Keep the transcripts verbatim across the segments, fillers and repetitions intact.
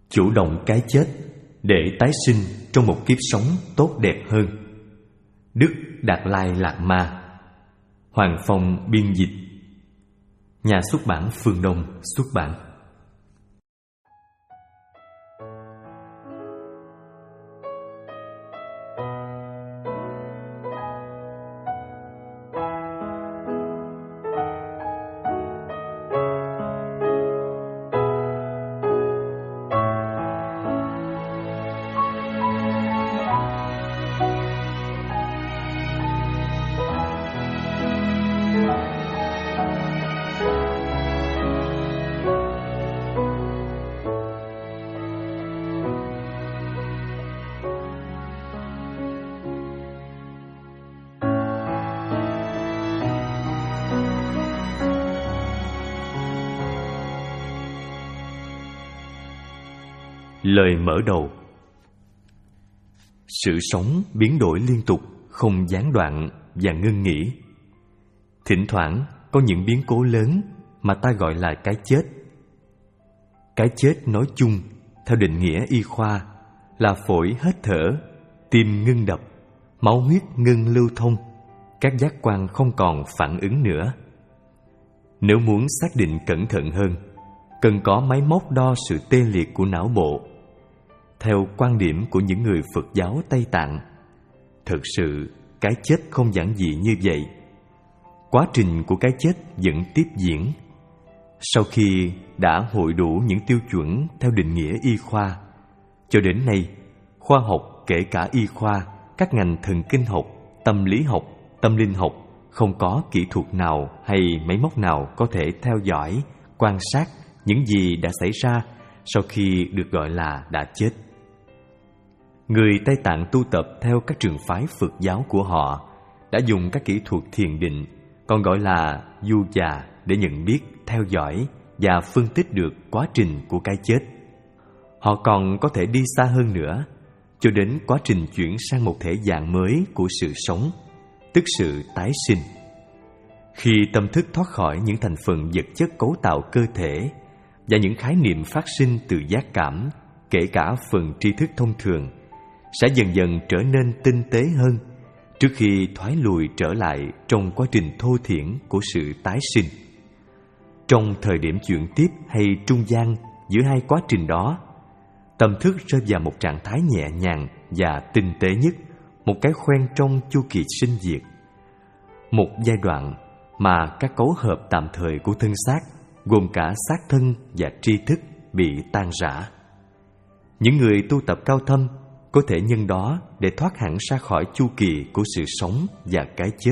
chủ động cái chết để tái sinh trong một kiếp sống tốt đẹp hơn. Đức Đạt Lai Lạt Ma. Hoàng Phong biên dịch. Nhà xuất bản Phương Đông xuất bản. Lời mở đầu. Sự sống biến đổi liên tục, không gián đoạn và ngưng nghỉ. Thỉnh thoảng có những biến cố lớn mà ta gọi là cái chết. Cái chết nói chung, theo định nghĩa y khoa, là phổi hết thở, tim ngưng đập, máu huyết ngưng lưu thông, các giác quan không còn phản ứng nữa. Nếu muốn xác định cẩn thận hơn, cần có máy móc đo sự tê liệt của não bộ. Theo quan điểm của những người Phật giáo Tây Tạng, thực sự cái chết không giản dị như vậy. Quá trình của cái chết vẫn tiếp diễn. Sau khi đã hội đủ những tiêu chuẩn theo định nghĩa y khoa, cho đến nay, khoa học kể cả y khoa, các ngành thần kinh học, tâm lý học, tâm linh học, không có kỹ thuật nào hay máy móc nào có thể theo dõi, quan sát những gì đã xảy ra sau khi được gọi là đã chết. Người Tây Tạng tu tập theo các trường phái Phật giáo của họ đã dùng các kỹ thuật thiền định, còn gọi là yoga, để nhận biết, theo dõi và phân tích được quá trình của cái chết. Họ còn có thể đi xa hơn nữa, cho đến quá trình chuyển sang một thể dạng mới của sự sống, tức sự tái sinh. Khi tâm thức thoát khỏi những thành phần vật chất cấu tạo cơ thể và những khái niệm phát sinh từ giác cảm, kể cả phần tri thức thông thường, sẽ dần dần trở nên tinh tế hơn trước khi thoái lùi trở lại trong quá trình thô thiển của sự tái sinh. Trong thời điểm chuyển tiếp hay trung gian giữa hai quá trình đó, tâm thức rơi vào một trạng thái nhẹ nhàng và tinh tế nhất, một cái khoen trong chu kỳ sinh diệt. Một giai đoạn mà các cấu hợp tạm thời của thân xác, gồm cả xác thân và tri thức, bị tan rã. Những người tu tập cao thâm có thể nhân đó để thoát hẳn ra khỏi chu kỳ của sự sống và cái chết.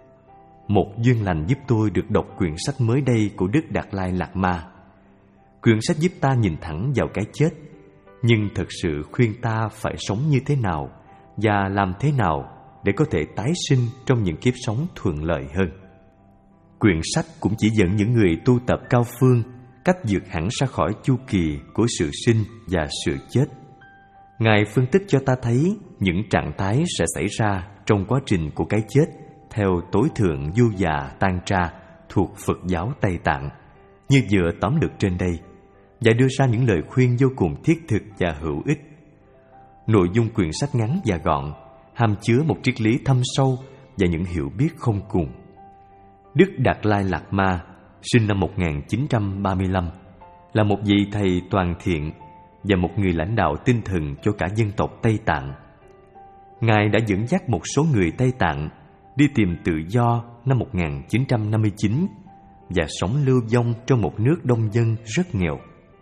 Một duyên lành giúp tôi được đọc quyển sách mới đây của Đức Đạt Lai Lạt Ma. Quyển sách giúp ta nhìn thẳng vào cái chết, nhưng thật sự khuyên ta phải sống như thế nào và làm thế nào để có thể tái sinh trong những kiếp sống thuận lợi hơn. Quyển sách cũng chỉ dẫn những người tu tập cao phương cách vượt hẳn ra khỏi chu kỳ của sự sinh và sự chết. Ngài phân tích cho ta thấy những trạng thái sẽ xảy ra trong quá trình của cái chết theo tối thượng du già Tantra thuộc Phật giáo Tây Tạng, như vừa tóm lược trên đây, và đưa ra những lời khuyên vô cùng thiết thực và hữu ích. Nội dung quyển sách ngắn và gọn, hàm chứa một triết lý thâm sâu và những hiểu biết không cùng. Đức Đạt Lai Lạt Ma sinh năm một nghìn chín trăm ba mươi lăm, là một vị thầy toàn thiện và một người lãnh đạo tinh thần cho cả dân tộc Tây Tạng. Ngài đã dẫn dắt một số người Tây Tạng đi tìm tự do năm một nghìn chín trăm năm mươi chín và sống lưu vong trong một nước đông dân rất nghèo.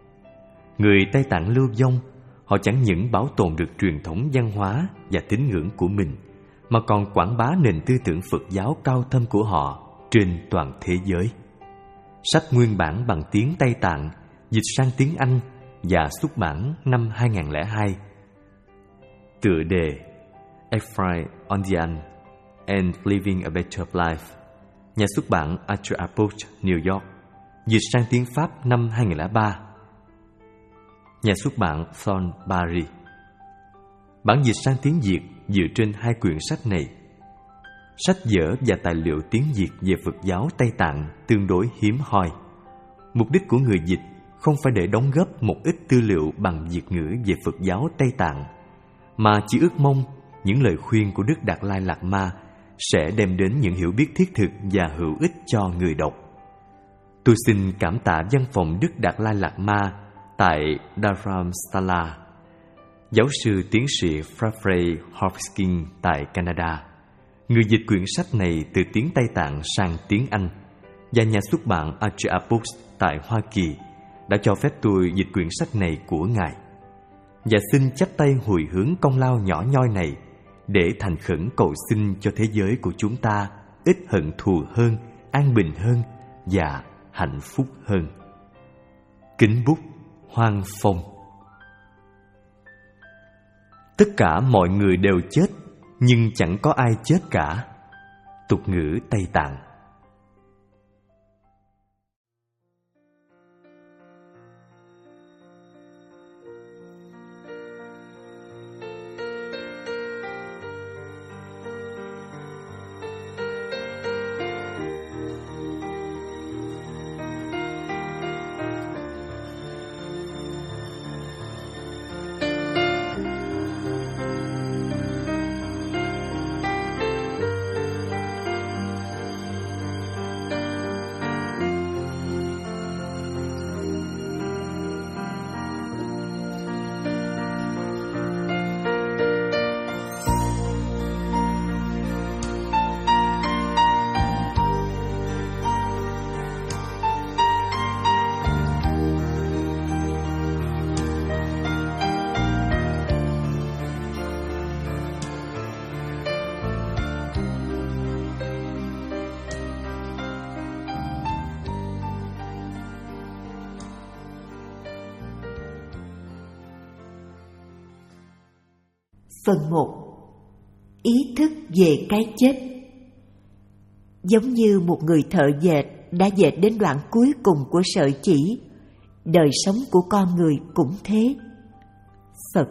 Người Tây Tạng lưu vong, họ chẳng những bảo tồn được truyền thống văn hóa và tín ngưỡng của mình, mà còn quảng bá nền tư tưởng Phật giáo cao thâm của họ trên toàn thế giới. Sách nguyên bản bằng tiếng Tây Tạng dịch sang tiếng Anh và xuất bản năm hai nghìn lẻ hai. Tựa đề Ephraim Ondian and Living a Better Life, nhà xuất bản Arthur Approach, New York, dịch sang tiếng Pháp năm hai nghìn lẻ ba. Nhà xuất bản Thornbury. Bản dịch sang tiếng Việt dựa trên hai quyển sách này. Sách vở và tài liệu tiếng Việt về Phật giáo Tây Tạng tương đối hiếm hoi. Mục đích của người dịch không phải để đóng góp một ít tư liệu bằng Việt ngữ về Phật giáo Tây Tạng, mà chỉ ước mong những lời khuyên của Đức Đạt Lai Lạt Ma sẽ đem đến những hiểu biết thiết thực và hữu ích cho người đọc. Tôi xin cảm tạ văn phòng Đức Đạt Lai Lạt Ma tại Dharamsala, giáo sư tiến sĩ Frafrey Hopkins tại Canada, người dịch quyển sách này từ tiếng Tây Tạng sang tiếng Anh, và nhà xuất bản Archer Books tại Hoa Kỳ đã cho phép tôi dịch quyển sách này của Ngài. Và xin chắp tay hồi hướng công lao nhỏ nhoi này để thành khẩn cầu xin cho thế giới của chúng ta ít hận thù hơn, an bình hơn và hạnh phúc hơn. Kính bút Hoang Phong. Tất cả mọi người đều chết, nhưng chẳng có ai chết cả. Tục ngữ Tây Tạng. Phần một. Ý thức về cái chết. Giống như một người thợ dệt đã dệt đến đoạn cuối cùng của sợi chỉ, đời sống của con người cũng thế. Phật.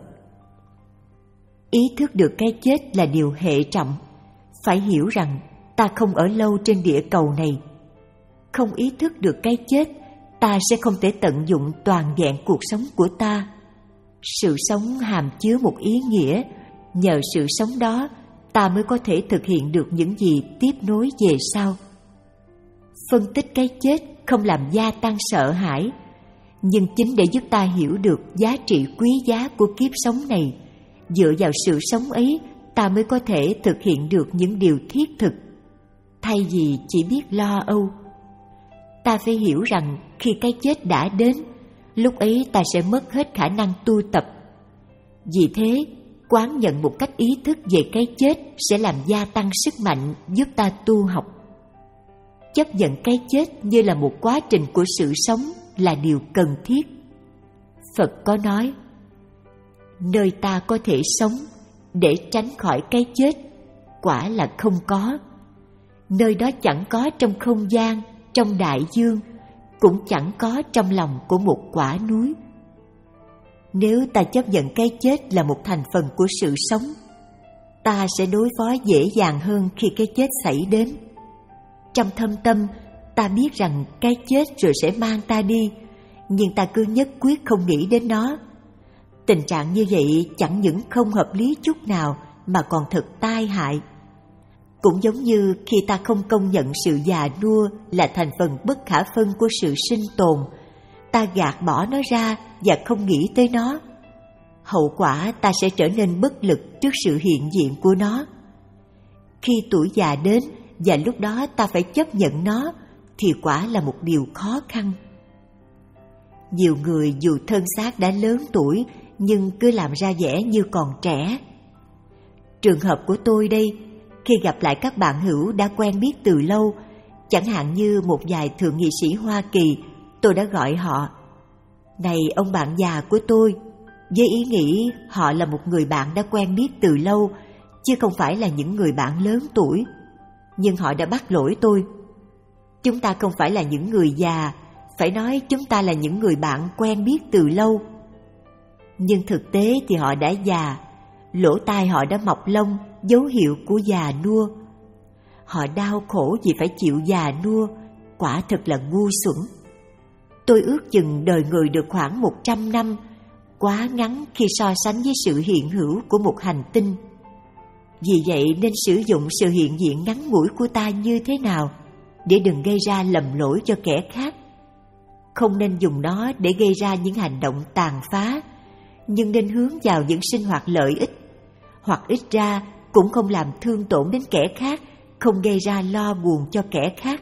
Ý thức được cái chết là điều hệ trọng. Phải hiểu rằng ta không ở lâu trên địa cầu này. Không ý thức được cái chết, ta sẽ không thể tận dụng toàn vẹn cuộc sống của ta. Sự sống hàm chứa một ý nghĩa. Nhờ sự sống đó, ta mới có thể thực hiện được những gì tiếp nối về sau. Phân tích cái chết không làm gia tăng sợ hãi, nhưng chính để giúp ta hiểu được giá trị quý giá của kiếp sống này. Dựa vào sự sống ấy, ta mới có thể thực hiện được những điều thiết thực, thay vì chỉ biết lo âu. Ta phải hiểu rằng khi cái chết đã đến, lúc ấy ta sẽ mất hết khả năng tu tập. Vì thế, quán nhận một cách ý thức về cái chết sẽ làm gia tăng sức mạnh giúp ta tu học. Chấp nhận cái chết như là một quá trình của sự sống là điều cần thiết. Phật có nói, nơi ta có thể sống để tránh khỏi cái chết, quả là không có. Nơi đó chẳng có trong không gian, trong đại dương, cũng chẳng có trong lòng của một quả núi. Nếu ta chấp nhận cái chết là một thành phần của sự sống, ta sẽ đối phó dễ dàng hơn khi cái chết xảy đến. Trong thâm tâm, ta biết rằng cái chết rồi sẽ mang ta đi, nhưng ta cứ nhất quyết không nghĩ đến nó. Tình trạng như vậy chẳng những không hợp lý chút nào mà còn thật tai hại. Cũng giống như khi ta không công nhận sự già nua là thành phần bất khả phân của sự sinh tồn, ta gạt bỏ nó ra và không nghĩ tới nó. Hậu quả ta sẽ trở nên bất lực trước sự hiện diện của nó. Khi tuổi già đến và lúc đó ta phải chấp nhận nó, thì quả là một điều khó khăn. Nhiều người dù thân xác đã lớn tuổi nhưng cứ làm ra vẻ như còn trẻ. Trường hợp của tôi đây, khi gặp lại các bạn hữu đã quen biết từ lâu, chẳng hạn như một vài thượng nghị sĩ Hoa Kỳ, tôi đã gọi họ, này ông bạn già của tôi, với ý nghĩ họ là một người bạn đã quen biết từ lâu, chứ không phải là những người bạn lớn tuổi. Nhưng họ đã bắt lỗi tôi. Chúng ta không phải là những người già, phải nói chúng ta là những người bạn quen biết từ lâu. Nhưng thực tế thì họ đã già, lỗ tai họ đã mọc lông, dấu hiệu của già nua. Họ đau khổ vì phải chịu già nua, quả thật là ngu xuẩn. tôi ước chừng đời người được khoảng một trăm năm, quá ngắn khi so sánh với sự hiện hữu của một hành tinh. Vì vậy nên sử dụng sự hiện diện ngắn ngủi của ta như thế nào để đừng gây ra lầm lỗi cho kẻ khác. Không nên dùng nó để gây ra những hành động tàn phá, nhưng nên hướng vào những sinh hoạt lợi ích, hoặc ít ra cũng không làm thương tổn đến kẻ khác, không gây ra lo buồn cho kẻ khác.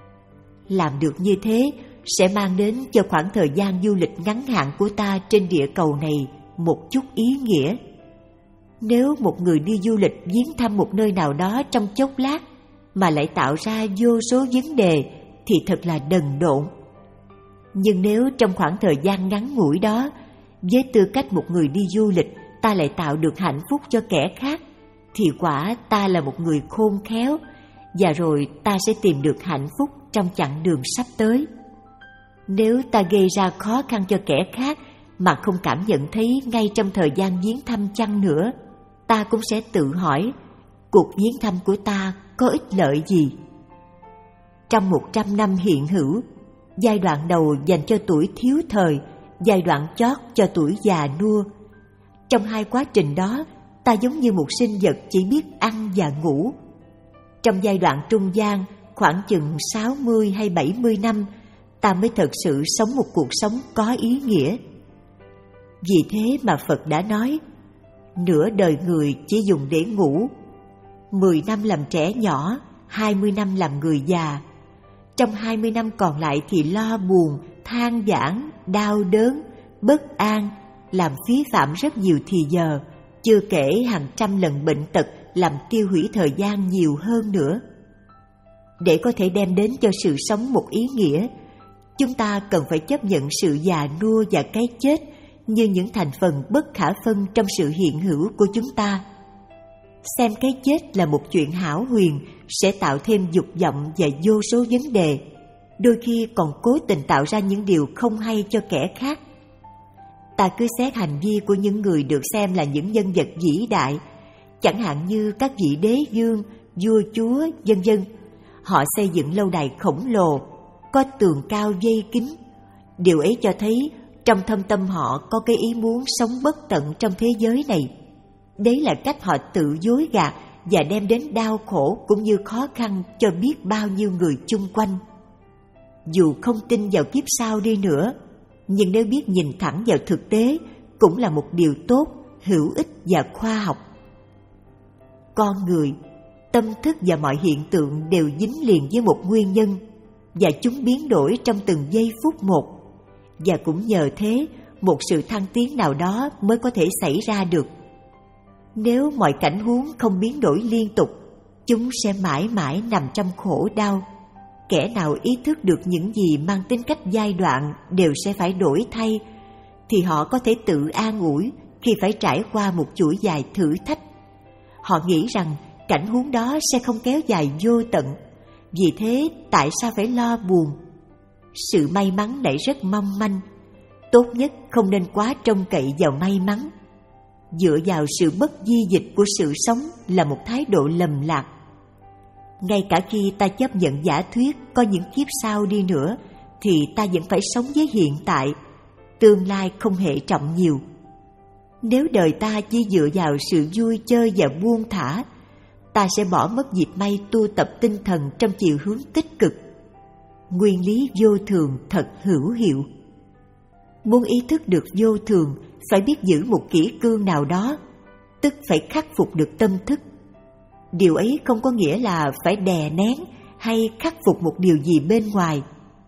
Làm được như thế sẽ mang đến cho khoảng thời gian du lịch ngắn hạn của ta trên địa cầu này một chút ý nghĩa. Nếu một người đi du lịch viếng thăm một nơi nào đó trong chốc lát mà lại tạo ra vô số vấn đề thì thật là đần độn. Nhưng nếu trong khoảng thời gian ngắn ngủi đó, với tư cách một người đi du lịch, ta lại tạo được hạnh phúc cho kẻ khác, thì quả ta là một người khôn khéo, và rồi ta sẽ tìm được hạnh phúc trong chặng đường sắp tới. Nếu ta gây ra khó khăn cho kẻ khác mà không cảm nhận thấy ngay trong thời gian viếng thăm chăng nữa, ta cũng sẽ tự hỏi, cuộc viếng thăm của ta có ích lợi gì? Trong một trăm năm hiện hữu, giai đoạn đầu dành cho tuổi thiếu thời, giai đoạn chót cho tuổi già nua. Trong hai quá trình đó, ta giống như một sinh vật chỉ biết ăn và ngủ. Trong giai đoạn trung gian, khoảng chừng sáu mươi hay bảy mươi năm, ta mới thật sự sống một cuộc sống có ý nghĩa. Vì thế mà Phật đã nói, nửa đời người chỉ dùng để ngủ, mười năm làm trẻ nhỏ, hai mươi năm làm người già. Trong hai mươi năm còn lại thì lo buồn, than vãn, đau đớn, bất an, làm phí phạm rất nhiều thì giờ, chưa kể hàng trăm lần bệnh tật làm tiêu hủy thời gian nhiều hơn nữa. Để có thể đem đến cho sự sống một ý nghĩa, chúng ta cần phải chấp nhận sự già nua và cái chết như những thành phần bất khả phân trong sự hiện hữu của chúng ta. Xem cái chết là một chuyện hão huyền sẽ tạo thêm dục vọng và vô số vấn đề, đôi khi còn cố tình tạo ra những điều không hay cho kẻ khác. Ta cứ xét hành vi của những người được xem là những nhân vật vĩ đại, chẳng hạn như các vị đế vương, vua chúa, vân vân. Họ xây dựng lâu đài khổng lồ, có tường cao vây kín. Điều ấy cho thấy trong thâm tâm họ có cái ý muốn sống bất tận trong thế giới này. Đấy là cách họ tự dối gạt và đem đến đau khổ cũng như khó khăn cho biết bao nhiêu người chung quanh. Dù không tin vào kiếp sau đi nữa, nhưng nếu biết nhìn thẳng vào thực tế cũng là một điều tốt, hữu ích và khoa học. Con người, tâm thức và mọi hiện tượng đều dính liền với một nguyên nhân, và chúng biến đổi trong từng giây phút một, và cũng nhờ thế một sự thăng tiến nào đó mới có thể xảy ra được. Nếu mọi cảnh huống không biến đổi liên tục, chúng sẽ mãi mãi nằm trong khổ đau. Kẻ nào ý thức được những gì mang tính cách giai đoạn đều sẽ phải đổi thay, thì họ có thể tự an ủi khi phải trải qua một chuỗi dài thử thách. Họ nghĩ rằng cảnh huống đó sẽ không kéo dài vô tận, vì thế tại sao phải lo buồn? Sự may mắn lại rất mong manh. Tốt nhất không nên quá trông cậy vào may mắn. Dựa vào sự bất di dịch của sự sống là một thái độ lầm lạc. Ngay cả khi ta chấp nhận giả thuyết có những kiếp sau đi nữa, thì ta vẫn phải sống với hiện tại. Tương lai không hệ trọng nhiều. Nếu đời ta chỉ dựa vào sự vui chơi và buông thả, ta sẽ bỏ mất dịp may tu tập tinh thần trong chiều hướng tích cực. Nguyên lý vô thường thật hữu hiệu. Muốn ý thức được vô thường, phải biết giữ một kỷ cương nào đó, tức phải khắc phục được tâm thức. Điều ấy không có nghĩa là phải đè nén hay khắc phục một điều gì bên ngoài.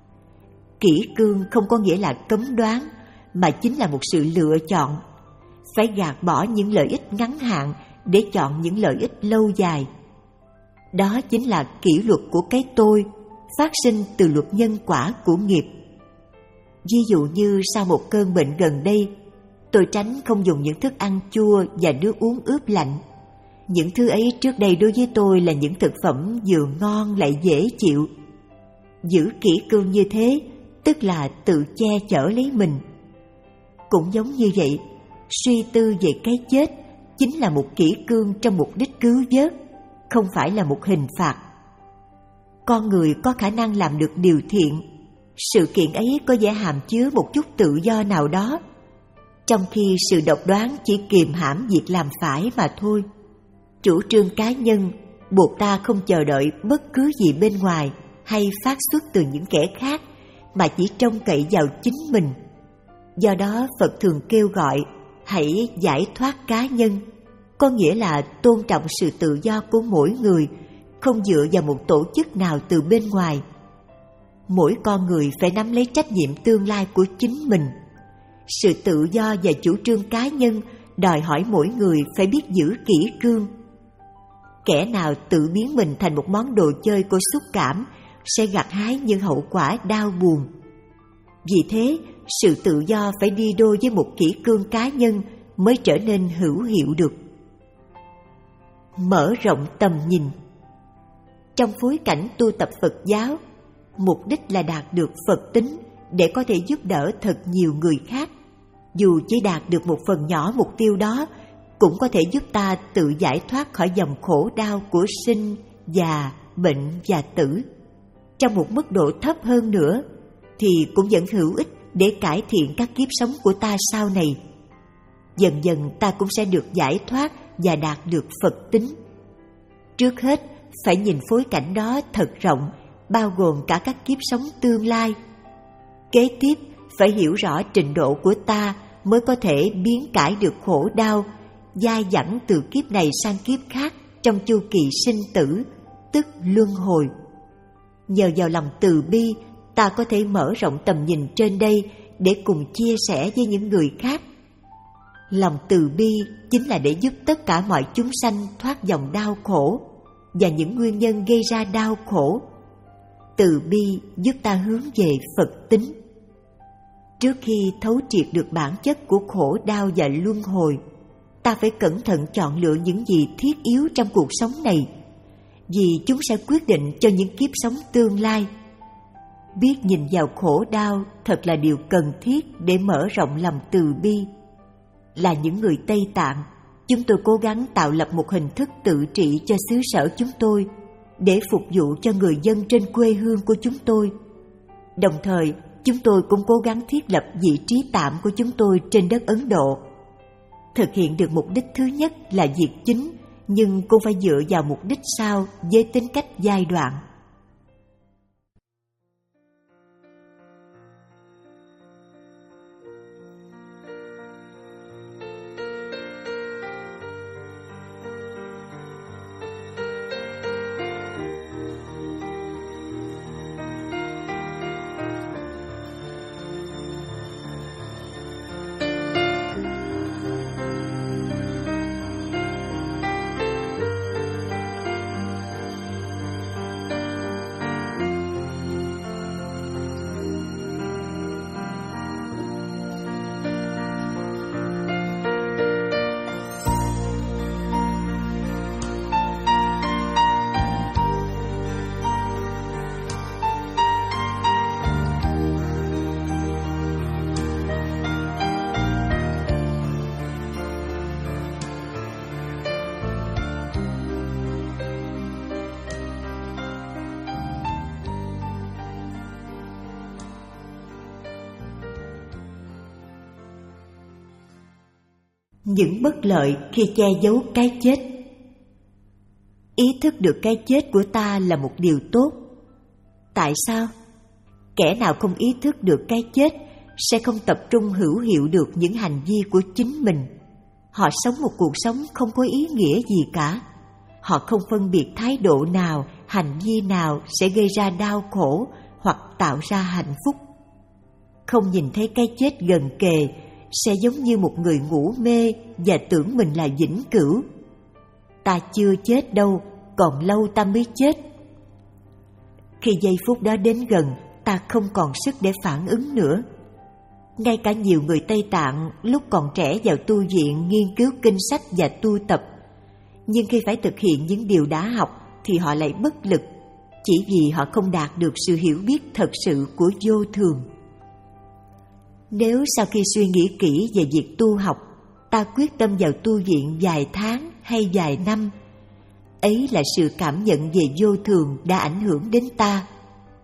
Kỷ cương không có nghĩa là cấm đoán, mà chính là một sự lựa chọn. Phải gạt bỏ những lợi ích ngắn hạn để chọn những lợi ích lâu dài. Đó chính là kỷ luật của cái tôi, phát sinh từ luật nhân quả của nghiệp. Ví dụ như sau một cơn bệnh gần đây, tôi tránh không dùng những thức ăn chua và nước uống ướp lạnh. Những thứ ấy trước đây đối với tôi là những thực phẩm vừa ngon lại dễ chịu. Giữ kỷ cương như thế, tức là tự che chở lấy mình. Cũng giống như vậy, suy tư về cái chết chính là một kỷ cương trong mục đích cứu vớt, không phải là một hình phạt. Con người có khả năng làm được điều thiện, sự kiện ấy có vẻ hàm chứa một chút tự do nào đó, trong khi sự độc đoán chỉ kiềm hãm việc làm phải mà thôi. Chủ trương cá nhân buộc ta không chờ đợi bất cứ gì bên ngoài hay phát xuất từ những kẻ khác, mà chỉ trông cậy vào chính mình. Do đó Phật thường kêu gọi hãy giải thoát cá nhân, có nghĩa là tôn trọng sự tự do của mỗi người, không dựa vào một tổ chức nào từ bên ngoài. Mỗi con người phải nắm lấy trách nhiệm tương lai của chính mình. Sự tự do và chủ trương cá nhân đòi hỏi mỗi người phải biết giữ kỷ cương. Kẻ nào tự biến mình thành một món đồ chơi của xúc cảm sẽ gặt hái những hậu quả đau buồn. Vì thế, sự tự do phải đi đôi với một kỷ cương cá nhân mới trở nên hữu hiệu được. Mở rộng tầm nhìn. Trong phối cảnh tu tập Phật giáo, mục đích là đạt được Phật tính để có thể giúp đỡ thật nhiều người khác. Dù chỉ đạt được một phần nhỏ mục tiêu đó, cũng có thể giúp ta tự giải thoát khỏi dòng khổ đau của sinh, già, bệnh và tử. Trong một mức độ thấp hơn nữa, thì cũng vẫn hữu ích để cải thiện các kiếp sống của ta sau này. Dần dần ta cũng sẽ được giải thoát và đạt được Phật tính. Trước hết, phải nhìn phối cảnh đó thật rộng, bao gồm cả các kiếp sống tương lai. Kế tiếp, phải hiểu rõ trình độ của ta mới có thể biến cải được khổ đau, dai dẳng từ kiếp này sang kiếp khác trong chu kỳ sinh tử, tức luân hồi. Nhờ vào lòng từ bi, ta có thể mở rộng tầm nhìn trên đây để cùng chia sẻ với những người khác. Lòng từ bi chính là để giúp tất cả mọi chúng sanh thoát dòng đau khổ và những nguyên nhân gây ra đau khổ. Từ bi giúp ta hướng về Phật tính. Trước khi thấu triệt được bản chất của khổ đau và luân hồi, ta phải cẩn thận chọn lựa những gì thiết yếu trong cuộc sống này, vì chúng sẽ quyết định cho những kiếp sống tương lai. Biết nhìn vào khổ đau thật là điều cần thiết để mở rộng lòng từ bi. Là những người Tây Tạng, chúng tôi cố gắng tạo lập một hình thức tự trị cho xứ sở chúng tôi để phục vụ cho người dân trên quê hương của chúng tôi. Đồng thời, chúng tôi cũng cố gắng thiết lập vị trí tạm của chúng tôi trên đất Ấn Độ. Thực hiện được mục đích thứ nhất là việc chính, nhưng cũng phải dựa vào mục đích sau với tính cách giai đoạn. Những bất lợi khi che giấu cái chết. Ý thức được cái chết của ta là một điều tốt. Tại sao? Kẻ nào không ý thức được cái chết sẽ không tập trung hữu hiệu được những hành vi của chính mình. Họ sống một cuộc sống không có ý nghĩa gì cả. Họ không phân biệt thái độ nào, hành vi nào sẽ gây ra đau khổ hoặc tạo ra hạnh phúc. Không nhìn thấy cái chết gần kề sẽ giống như một người ngủ mê và tưởng mình là vĩnh cửu. Ta chưa chết đâu, còn lâu ta mới chết. Khi giây phút đó đến gần, ta không còn sức để phản ứng nữa. Ngay cả nhiều người Tây Tạng lúc còn trẻ vào tu viện nghiên cứu kinh sách và tu tập, nhưng khi phải thực hiện những điều đã học thì họ lại bất lực, chỉ vì họ không đạt được sự hiểu biết thật sự của vô thường. Nếu sau khi suy nghĩ kỹ về việc tu học, ta quyết tâm vào tu viện vài tháng hay vài năm, ấy là sự cảm nhận về vô thường đã ảnh hưởng đến ta.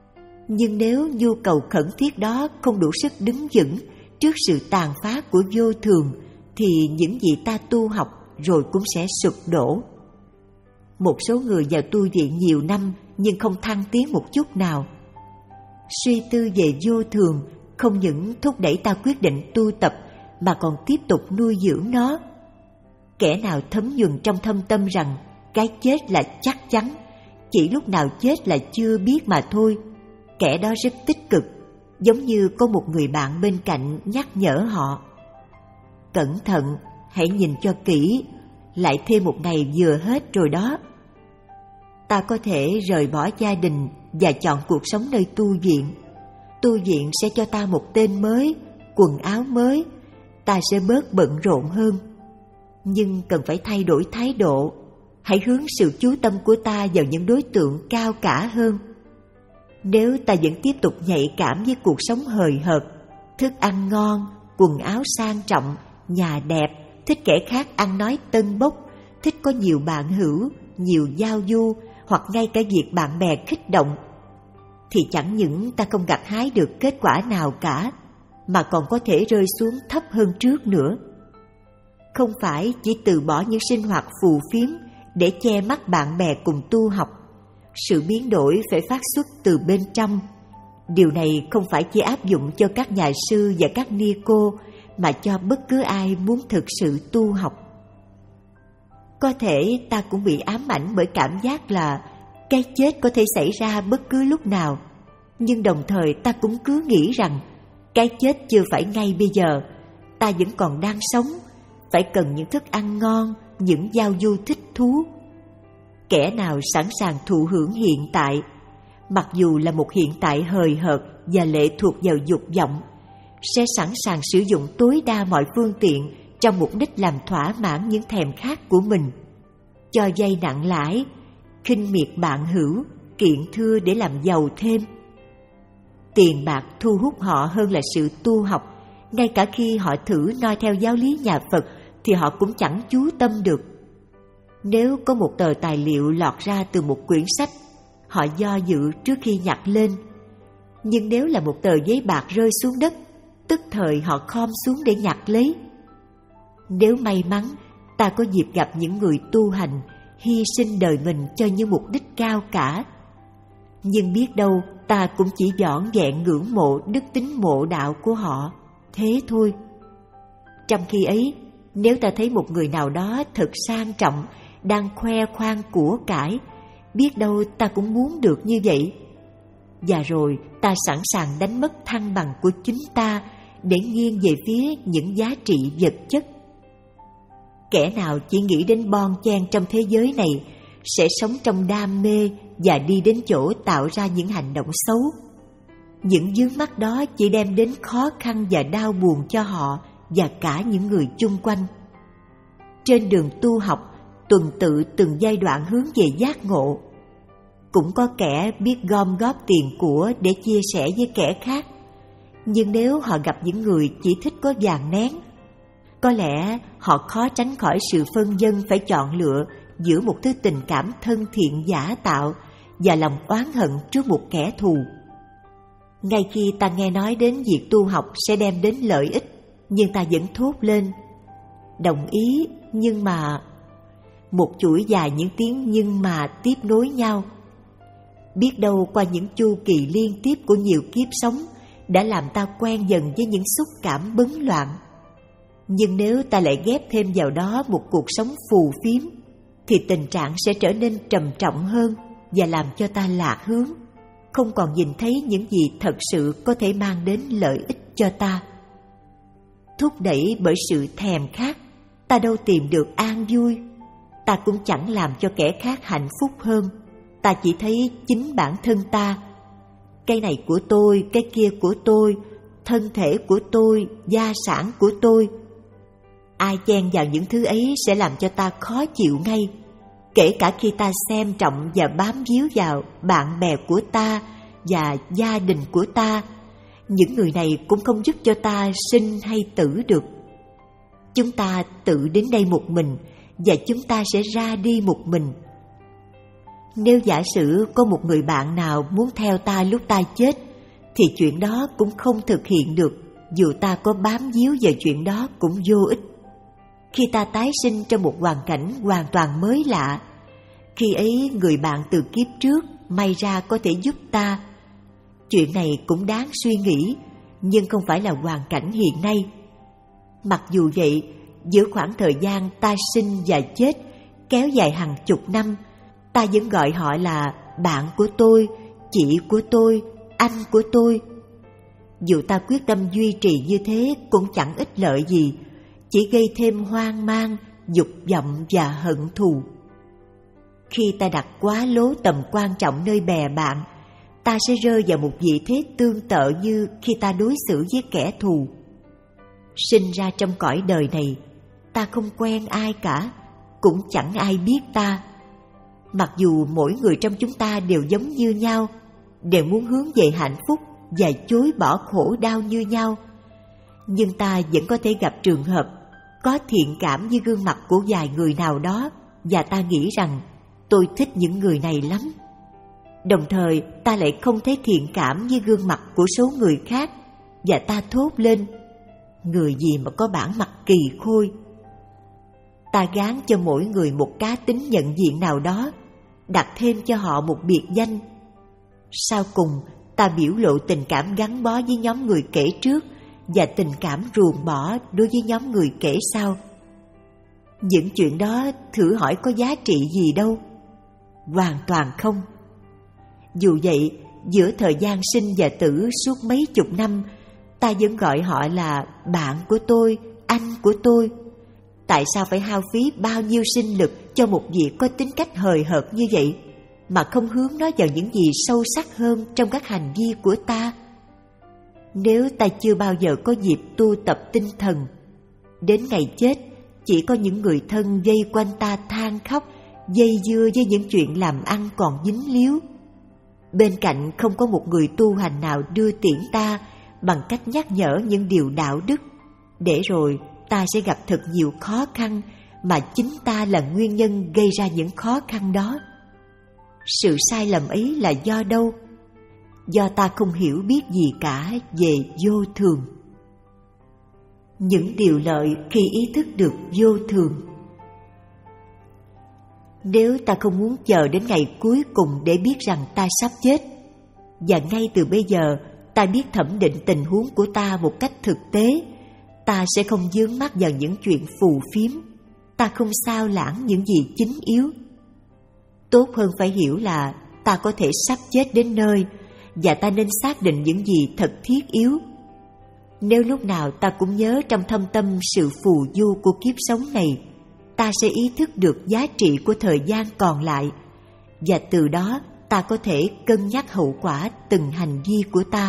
Nhưng nếu nhu cầu khẩn thiết đó không đủ sức đứng vững trước sự tàn phá của vô thường, thì những gì ta tu học rồi cũng sẽ sụp đổ. Một số người vào tu viện nhiều năm nhưng không thăng tiến một chút nào. Suy tư về vô thường không những thúc đẩy ta quyết định tu tập mà còn tiếp tục nuôi dưỡng nó. Kẻ nào thấm nhuần trong thâm tâm rằng cái chết là chắc chắn, chỉ lúc nào chết là chưa biết mà thôi, kẻ đó rất tích cực, giống như có một người bạn bên cạnh nhắc nhở họ: cẩn thận, hãy nhìn cho kỹ, lại thêm một ngày vừa hết rồi đó. Ta có thể rời bỏ gia đình và chọn cuộc sống nơi tu viện. Tu viện sẽ cho ta một tên mới, quần áo mới, ta sẽ bớt bận rộn hơn. Nhưng cần phải thay đổi thái độ, hãy hướng sự chú tâm của ta vào những đối tượng cao cả hơn. Nếu ta vẫn tiếp tục nhạy cảm với cuộc sống hời hợt, thức ăn ngon, quần áo sang trọng, nhà đẹp, thích kẻ khác ăn nói tân bốc, thích có nhiều bạn hữu, nhiều giao du, hoặc ngay cả việc bạn bè khích động, thì chẳng những ta không gặt hái được kết quả nào cả, mà còn có thể rơi xuống thấp hơn trước nữa. Không phải chỉ từ bỏ những sinh hoạt phù phiếm để che mắt bạn bè cùng tu học. Sự biến đổi phải phát xuất từ bên trong. Điều này không phải chỉ áp dụng cho các nhà sư và các ni cô, mà cho bất cứ ai muốn thực sự tu học. Có thể ta cũng bị ám ảnh bởi cảm giác là cái chết có thể xảy ra bất cứ lúc nào, nhưng đồng thời ta cũng cứ nghĩ rằng cái chết chưa phải ngay bây giờ, ta vẫn còn đang sống, phải cần những thức ăn ngon, những giao du thích thú. Kẻ nào sẵn sàng thụ hưởng hiện tại, mặc dù là một hiện tại hời hợt và lệ thuộc vào dục vọng, sẽ sẵn sàng sử dụng tối đa mọi phương tiện trong mục đích làm thỏa mãn những thèm khát của mình, cho vay nặng lãi, khinh miệt bạn hữu, kiện thưa để làm giàu thêm. Tiền bạc thu hút họ hơn là sự tu học. Ngay cả khi họ thử noi theo giáo lý nhà Phật thì họ cũng chẳng chú tâm được. Nếu có một tờ tài liệu lọt ra từ một quyển sách, họ do dự trước khi nhặt lên. Nhưng nếu là một tờ giấy bạc rơi xuống đất, tức thời họ khom xuống để nhặt lấy. Nếu may mắn ta có dịp gặp những người tu hành hy sinh đời mình cho những mục đích cao cả, nhưng biết đâu ta cũng chỉ vỏn vẹn ngưỡng mộ đức tính mộ đạo của họ, thế thôi. Trong khi ấy, nếu ta thấy một người nào đó thật sang trọng, đang khoe khoang của cải, biết đâu ta cũng muốn được như vậy. Và rồi ta sẵn sàng đánh mất thăng bằng của chính ta để nghiêng về phía những giá trị vật chất. Kẻ nào chỉ nghĩ đến bon chen trong thế giới này sẽ sống trong đam mê và đi đến chỗ tạo ra những hành động xấu. Những vướng mắc đó chỉ đem đến khó khăn và đau buồn cho họ và cả những người chung quanh. Trên đường tu học, tuần tự từng giai đoạn hướng về giác ngộ. Cũng có kẻ biết gom góp tiền của để chia sẻ với kẻ khác, nhưng nếu họ gặp những người chỉ thích có vàng nén, có lẽ họ khó tránh khỏi sự phân vân phải chọn lựa giữa một thứ tình cảm thân thiện giả tạo và lòng oán hận trước một kẻ thù. Ngay khi ta nghe nói đến việc tu học sẽ đem đến lợi ích, nhưng ta vẫn thốt lên: đồng ý, nhưng mà... Một chuỗi dài những tiếng nhưng mà tiếp nối nhau. Biết đâu qua những chu kỳ liên tiếp của nhiều kiếp sống đã làm ta quen dần với những xúc cảm bấn loạn. Nhưng nếu ta lại ghép thêm vào đó một cuộc sống phù phiếm, thì tình trạng sẽ trở nên trầm trọng hơn và làm cho ta lạc hướng, không còn nhìn thấy những gì thật sự có thể mang đến lợi ích cho ta. Thúc đẩy bởi sự thèm khát, ta đâu tìm được an vui. Ta cũng chẳng làm cho kẻ khác hạnh phúc hơn. Ta chỉ thấy chính bản thân ta. Cái này của tôi, cái kia của tôi, thân thể của tôi, gia sản của tôi. Ai chen vào những thứ ấy sẽ làm cho ta khó chịu ngay, kể cả khi ta xem trọng và bám víu vào bạn bè của ta và gia đình của ta. Những người này cũng không giúp cho ta sinh hay tử được. Chúng ta tự đến đây một mình, và chúng ta sẽ ra đi một mình. Nếu giả sử có một người bạn nào muốn theo ta lúc ta chết, thì chuyện đó cũng không thực hiện được, dù ta có bám víu về chuyện đó cũng vô ích. Khi ta tái sinh trong một hoàn cảnh hoàn toàn mới lạ, khi ấy người bạn từ kiếp trước may ra có thể giúp ta. Chuyện này cũng đáng suy nghĩ, nhưng không phải là hoàn cảnh hiện nay. Mặc dù vậy, giữa khoảng thời gian ta sinh và chết kéo dài hàng chục năm, ta vẫn gọi họ là bạn của tôi, chị của tôi, anh của tôi. Dù ta quyết tâm duy trì như thế cũng chẳng ích lợi gì, chỉ gây thêm hoang mang, dục vọng và hận thù. Khi ta đặt quá lố tầm quan trọng nơi bè bạn, ta sẽ rơi vào một vị thế tương tự như khi ta đối xử với kẻ thù. Sinh ra trong cõi đời này, ta không quen ai cả, cũng chẳng ai biết ta. Mặc dù mỗi người trong chúng ta đều giống như nhau, đều muốn hướng về hạnh phúc và chối bỏ khổ đau như nhau, nhưng ta vẫn có thể gặp trường hợp có thiện cảm với gương mặt của vài người nào đó, và ta nghĩ rằng tôi thích những người này lắm. Đồng thời ta lại không thấy thiện cảm với gương mặt của số người khác, và ta thốt lên: người gì mà có bản mặt kỳ khôi. Ta gán cho mỗi người một cá tính nhận diện nào đó, đặt thêm cho họ một biệt danh. Sau cùng, ta biểu lộ tình cảm gắn bó với nhóm người kể trước và tình cảm ruồng bỏ đối với nhóm người kể sau. Những chuyện đó thử hỏi có giá trị gì đâu? Hoàn toàn không. Dù vậy, giữa thời gian sinh và tử suốt mấy chục năm, ta vẫn gọi họ là bạn của tôi, anh của tôi. Tại sao phải hao phí bao nhiêu sinh lực cho một việc có tính cách hời hợt như vậy, mà không hướng nó vào những gì sâu sắc hơn trong các hành vi của ta? Nếu ta chưa bao giờ có dịp tu tập tinh thần, đến ngày chết chỉ có những người thân vây quanh ta than khóc, dây dưa với những chuyện làm ăn còn dính líu. Bên cạnh không có một người tu hành nào đưa tiễn ta bằng cách nhắc nhở những điều đạo đức, để rồi ta sẽ gặp thật nhiều khó khăn mà chính ta là nguyên nhân gây ra những khó khăn đó. Sự sai lầm ấy là do đâu? Do ta không hiểu biết gì cả về vô thường. Những điều lợi khi ý thức được vô thường. Nếu ta không muốn chờ đến ngày cuối cùng để biết rằng ta sắp chết, và ngay từ bây giờ ta biết thẩm định tình huống của ta một cách thực tế, ta sẽ không vướng mắc vào những chuyện phù phiếm, ta không sao lãng những gì chính yếu. Tốt hơn phải hiểu là ta có thể sắp chết đến nơi, và ta nên xác định những gì thật thiết yếu. Nếu lúc nào ta cũng nhớ trong thâm tâm sự phù du của kiếp sống này, ta sẽ ý thức được giá trị của thời gian còn lại, và từ đó ta có thể cân nhắc hậu quả từng hành vi của ta.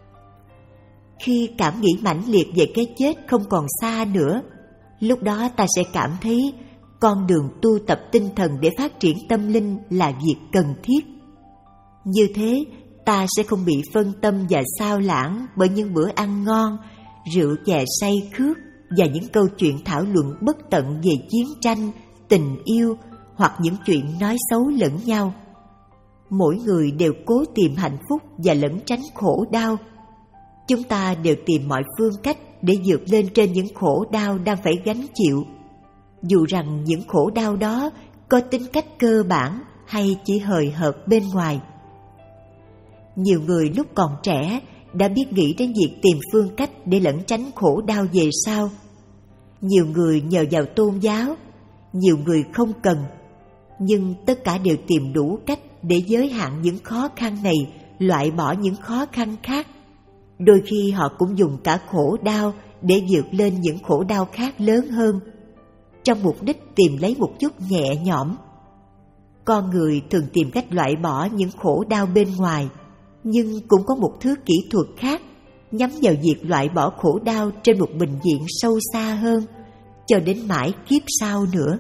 Khi cảm nghĩ mãnh liệt về cái chết không còn xa nữa, lúc đó ta sẽ cảm thấy con đường tu tập tinh thần để phát triển tâm linh là việc cần thiết. Như thế, ta sẽ không bị phân tâm và xao lãng bởi những bữa ăn ngon, rượu chè say khước và những câu chuyện thảo luận bất tận về chiến tranh, tình yêu hoặc những chuyện nói xấu lẫn nhau. Mỗi người đều cố tìm hạnh phúc và lẩn tránh khổ đau. Chúng ta đều tìm mọi phương cách để vượt lên trên những khổ đau đang phải gánh chịu, dù rằng những khổ đau đó có tính cách cơ bản hay chỉ hời hợt bên ngoài. Nhiều người lúc còn trẻ đã biết nghĩ đến việc tìm phương cách để lẩn tránh khổ đau về sau. Nhiều người nhờ vào tôn giáo, nhiều người không cần, nhưng tất cả đều tìm đủ cách để giới hạn những khó khăn này, loại bỏ những khó khăn khác. Đôi khi họ cũng dùng cả khổ đau để vượt lên những khổ đau khác lớn hơn, trong mục đích tìm lấy một chút nhẹ nhõm. Con người thường tìm cách loại bỏ những khổ đau bên ngoài, nhưng cũng có một thứ kỹ thuật khác nhắm vào việc loại bỏ khổ đau trên một bình diện sâu xa hơn, cho đến mãi kiếp sau nữa.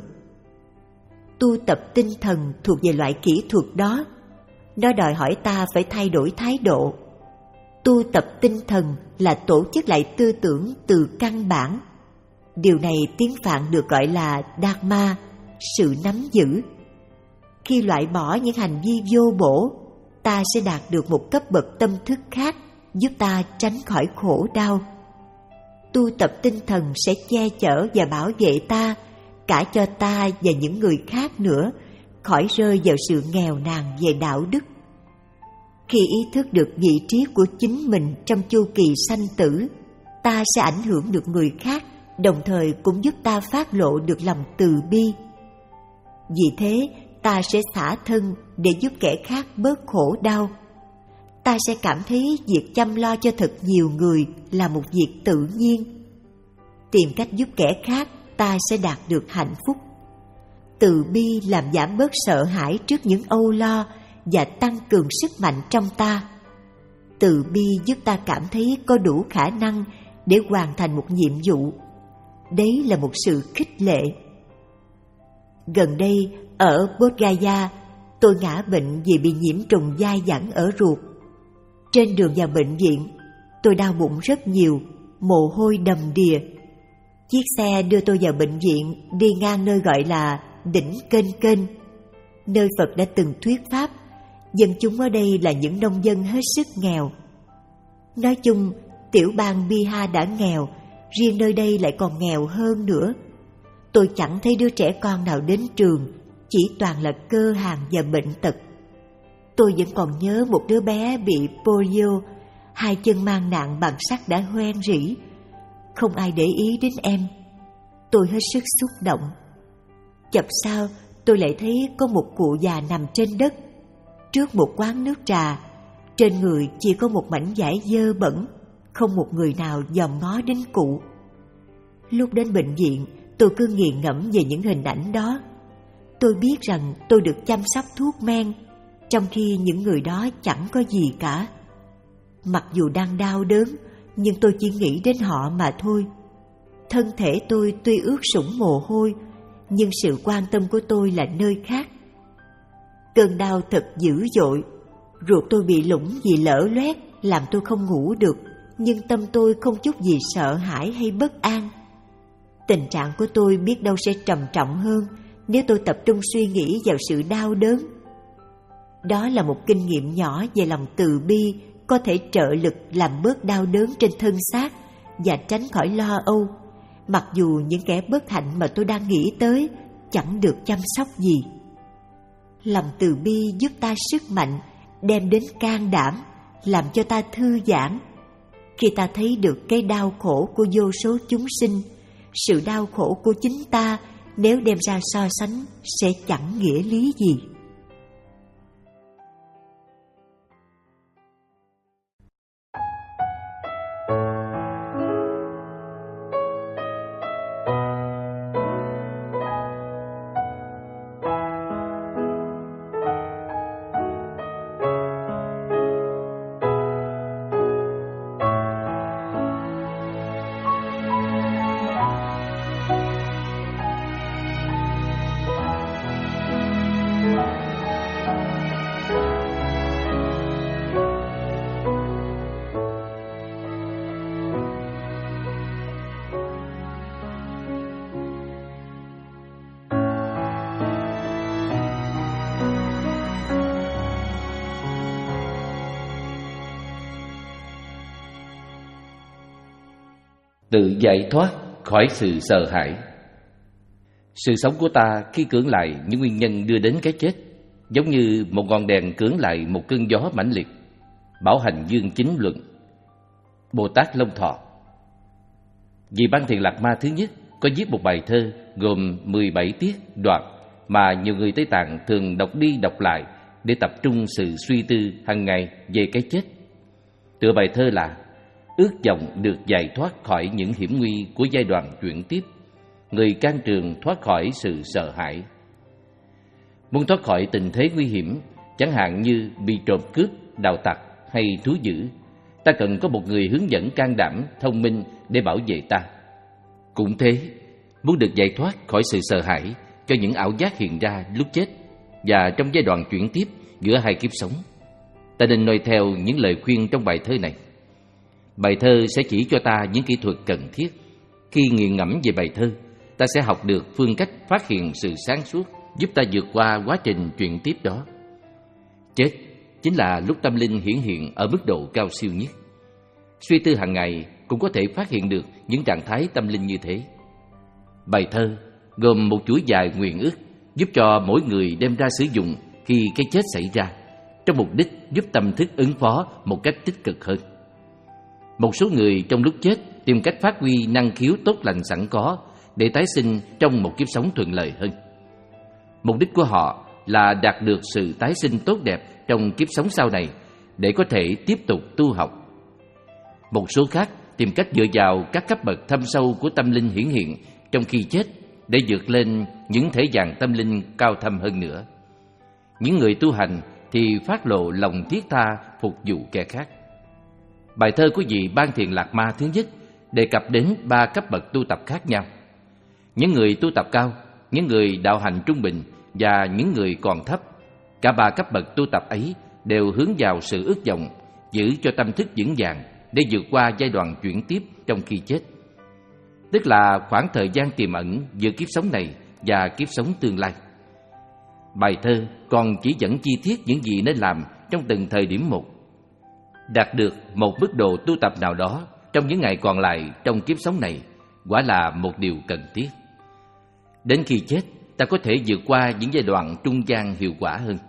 Tu tập tinh thần thuộc về loại kỹ thuật đó. Nó đòi hỏi ta phải thay đổi thái độ. Tu tập tinh thần là tổ chức lại tư tưởng từ căn bản. Điều này tiếng Phạn được gọi là Dharma, sự nắm giữ. khi loại bỏ những hành vi vô bổ, ta sẽ đạt được một cấp bậc tâm thức khác, giúp ta tránh khỏi khổ đau. Tu tập tinh thần sẽ che chở và bảo vệ ta, cả cho ta và những người khác nữa, khỏi rơi vào sự nghèo nàn về đạo đức. Khi ý thức được vị trí của chính mình trong chu kỳ sanh tử, ta sẽ ảnh hưởng được người khác, đồng thời cũng giúp ta phát lộ được lòng từ bi. Vì thế, ta sẽ xả thân để giúp kẻ khác bớt khổ đau. Ta sẽ cảm thấy việc chăm lo cho thật nhiều người là một việc tự nhiên. Tìm cách giúp kẻ khác, ta sẽ đạt được hạnh phúc. Từ bi làm giảm bớt sợ hãi trước những âu lo và tăng cường sức mạnh trong ta. Từ bi giúp ta cảm thấy có đủ khả năng để hoàn thành một nhiệm vụ. Đấy là một sự khích lệ. Gần đây, ở Bodh Gaya, tôi ngã bệnh vì bị nhiễm trùng dai dẳng ở ruột. Trên đường vào bệnh viện, tôi đau bụng rất nhiều, mồ hôi đầm đìa. Chiếc xe đưa tôi vào bệnh viện đi ngang nơi gọi là đỉnh Kênh Kênh, nơi Phật đã từng thuyết pháp. Dân chúng ở đây là những nông dân hết sức nghèo. Nói chung, tiểu bang Bihar đã nghèo, riêng nơi đây lại còn nghèo hơn nữa. Tôi chẳng thấy đứa trẻ con nào đến trường, chỉ toàn là cơ hàn và bệnh tật. Tôi vẫn còn nhớ một đứa bé bị polio, hai chân mang nạng bằng sắt đã hoen rỉ. Không ai để ý đến em. Tôi hết sức xúc động. Chập sau, tôi lại thấy có một cụ già nằm trên đất, trước một quán nước trà. Trên người chỉ có một mảnh vải dơ bẩn, không một người nào dòm ngó đến cụ. Lúc đến bệnh viện, tôi cứ nghiền ngẫm về những hình ảnh đó. Tôi biết rằng tôi được chăm sóc thuốc men, trong khi những người đó chẳng có gì cả. Mặc dù đang đau đớn, nhưng tôi chỉ nghĩ đến họ mà thôi. Thân thể tôi tuy ướt sũng mồ hôi, nhưng sự quan tâm của tôi là nơi khác. Cơn đau thật dữ dội, ruột tôi bị lủng vì lở loét, làm tôi không ngủ được, nhưng tâm tôi không chút gì sợ hãi hay bất an. Tình trạng của tôi biết đâu sẽ trầm trọng hơn nếu tôi tập trung suy nghĩ vào sự đau đớn. Đó là một kinh nghiệm nhỏ về lòng từ bi, có thể trợ lực làm bớt đau đớn trên thân xác và tránh khỏi lo âu, mặc dù những kẻ bất hạnh mà tôi đang nghĩ tới chẳng được chăm sóc gì. Lòng từ bi giúp ta sức mạnh, đem đến can đảm, làm cho ta thư giãn. Khi ta thấy được cái đau khổ của vô số chúng sinh, sự đau khổ của chính ta nếu đem ra so sánh sẽ chẳng nghĩa lý gì. Tự giải thoát khỏi sự sợ hãi. Sự sống của ta khi cưỡng lại những nguyên nhân đưa đến cái chết, giống như một ngọn đèn cưỡng lại một cơn gió mãnh liệt. Bảo Hành Dương Chính luận. Bồ Tát Long Thọ. Vị Ban Thiện Lạc Ma thứ nhất có viết một bài thơ gồm mười bảy tiết đoạn mà nhiều người Tây Tạng thường đọc đi đọc lại để tập trung sự suy tư hàng ngày về cái chết. Tựa bài thơ là: ước vọng được giải thoát khỏi những hiểm nguy của giai đoạn chuyển tiếp, người can trường thoát khỏi sự sợ hãi. Muốn thoát khỏi tình thế nguy hiểm, chẳng hạn như bị trộm cướp, đạo tặc hay thú dữ, ta cần có một người hướng dẫn can đảm, thông minh để bảo vệ ta. Cũng thế, muốn được giải thoát khỏi sự sợ hãi cho những ảo giác hiện ra lúc chết và trong giai đoạn chuyển tiếp giữa hai kiếp sống, ta nên noi theo những lời khuyên trong bài thơ này. Bài thơ sẽ chỉ cho ta những kỹ thuật cần thiết. Khi nghiền ngẫm về bài thơ, ta sẽ học được phương cách phát hiện sự sáng suốt giúp ta vượt qua quá trình chuyển tiếp đó. Chết chính là lúc tâm linh hiển hiện ở mức độ cao siêu nhất. Suy tư hàng ngày cũng có thể phát hiện được những trạng thái tâm linh như thế. Bài thơ gồm một chuỗi dài nguyện ước giúp cho mỗi người đem ra sử dụng khi cái chết xảy ra, trong mục đích giúp tâm thức ứng phó một cách tích cực hơn. Một số người trong lúc chết tìm cách phát huy năng khiếu tốt lành sẵn có để tái sinh trong một kiếp sống thuận lợi hơn. Mục đích của họ là đạt được sự tái sinh tốt đẹp trong kiếp sống sau này để có thể tiếp tục tu học. Một số khác tìm cách dựa vào các cấp bậc thâm sâu của tâm linh hiển hiện trong khi chết để vượt lên những thể dạng tâm linh cao thâm hơn nữa. Những người tu hành thì phát lộ lòng thiết tha phục vụ kẻ khác. Bài thơ của vị Ban Thiền Lạc Ma thứ nhất đề cập đến ba cấp bậc tu tập khác nhau. Những người tu tập cao, những người đạo hành trung bình và những người còn thấp. Cả ba cấp bậc tu tập ấy đều hướng vào sự ước vọng giữ cho tâm thức vững vàng để vượt qua giai đoạn chuyển tiếp trong khi chết, tức là khoảng thời gian tiềm ẩn giữa kiếp sống này và kiếp sống tương lai. Bài thơ còn chỉ dẫn chi tiết những gì nên làm trong từng thời điểm một. Đạt được một mức độ tu tập nào đó trong những ngày còn lại trong kiếp sống này quả là một điều cần thiết. Đến khi chết, ta có thể vượt qua những giai đoạn trung gian hiệu quả hơn.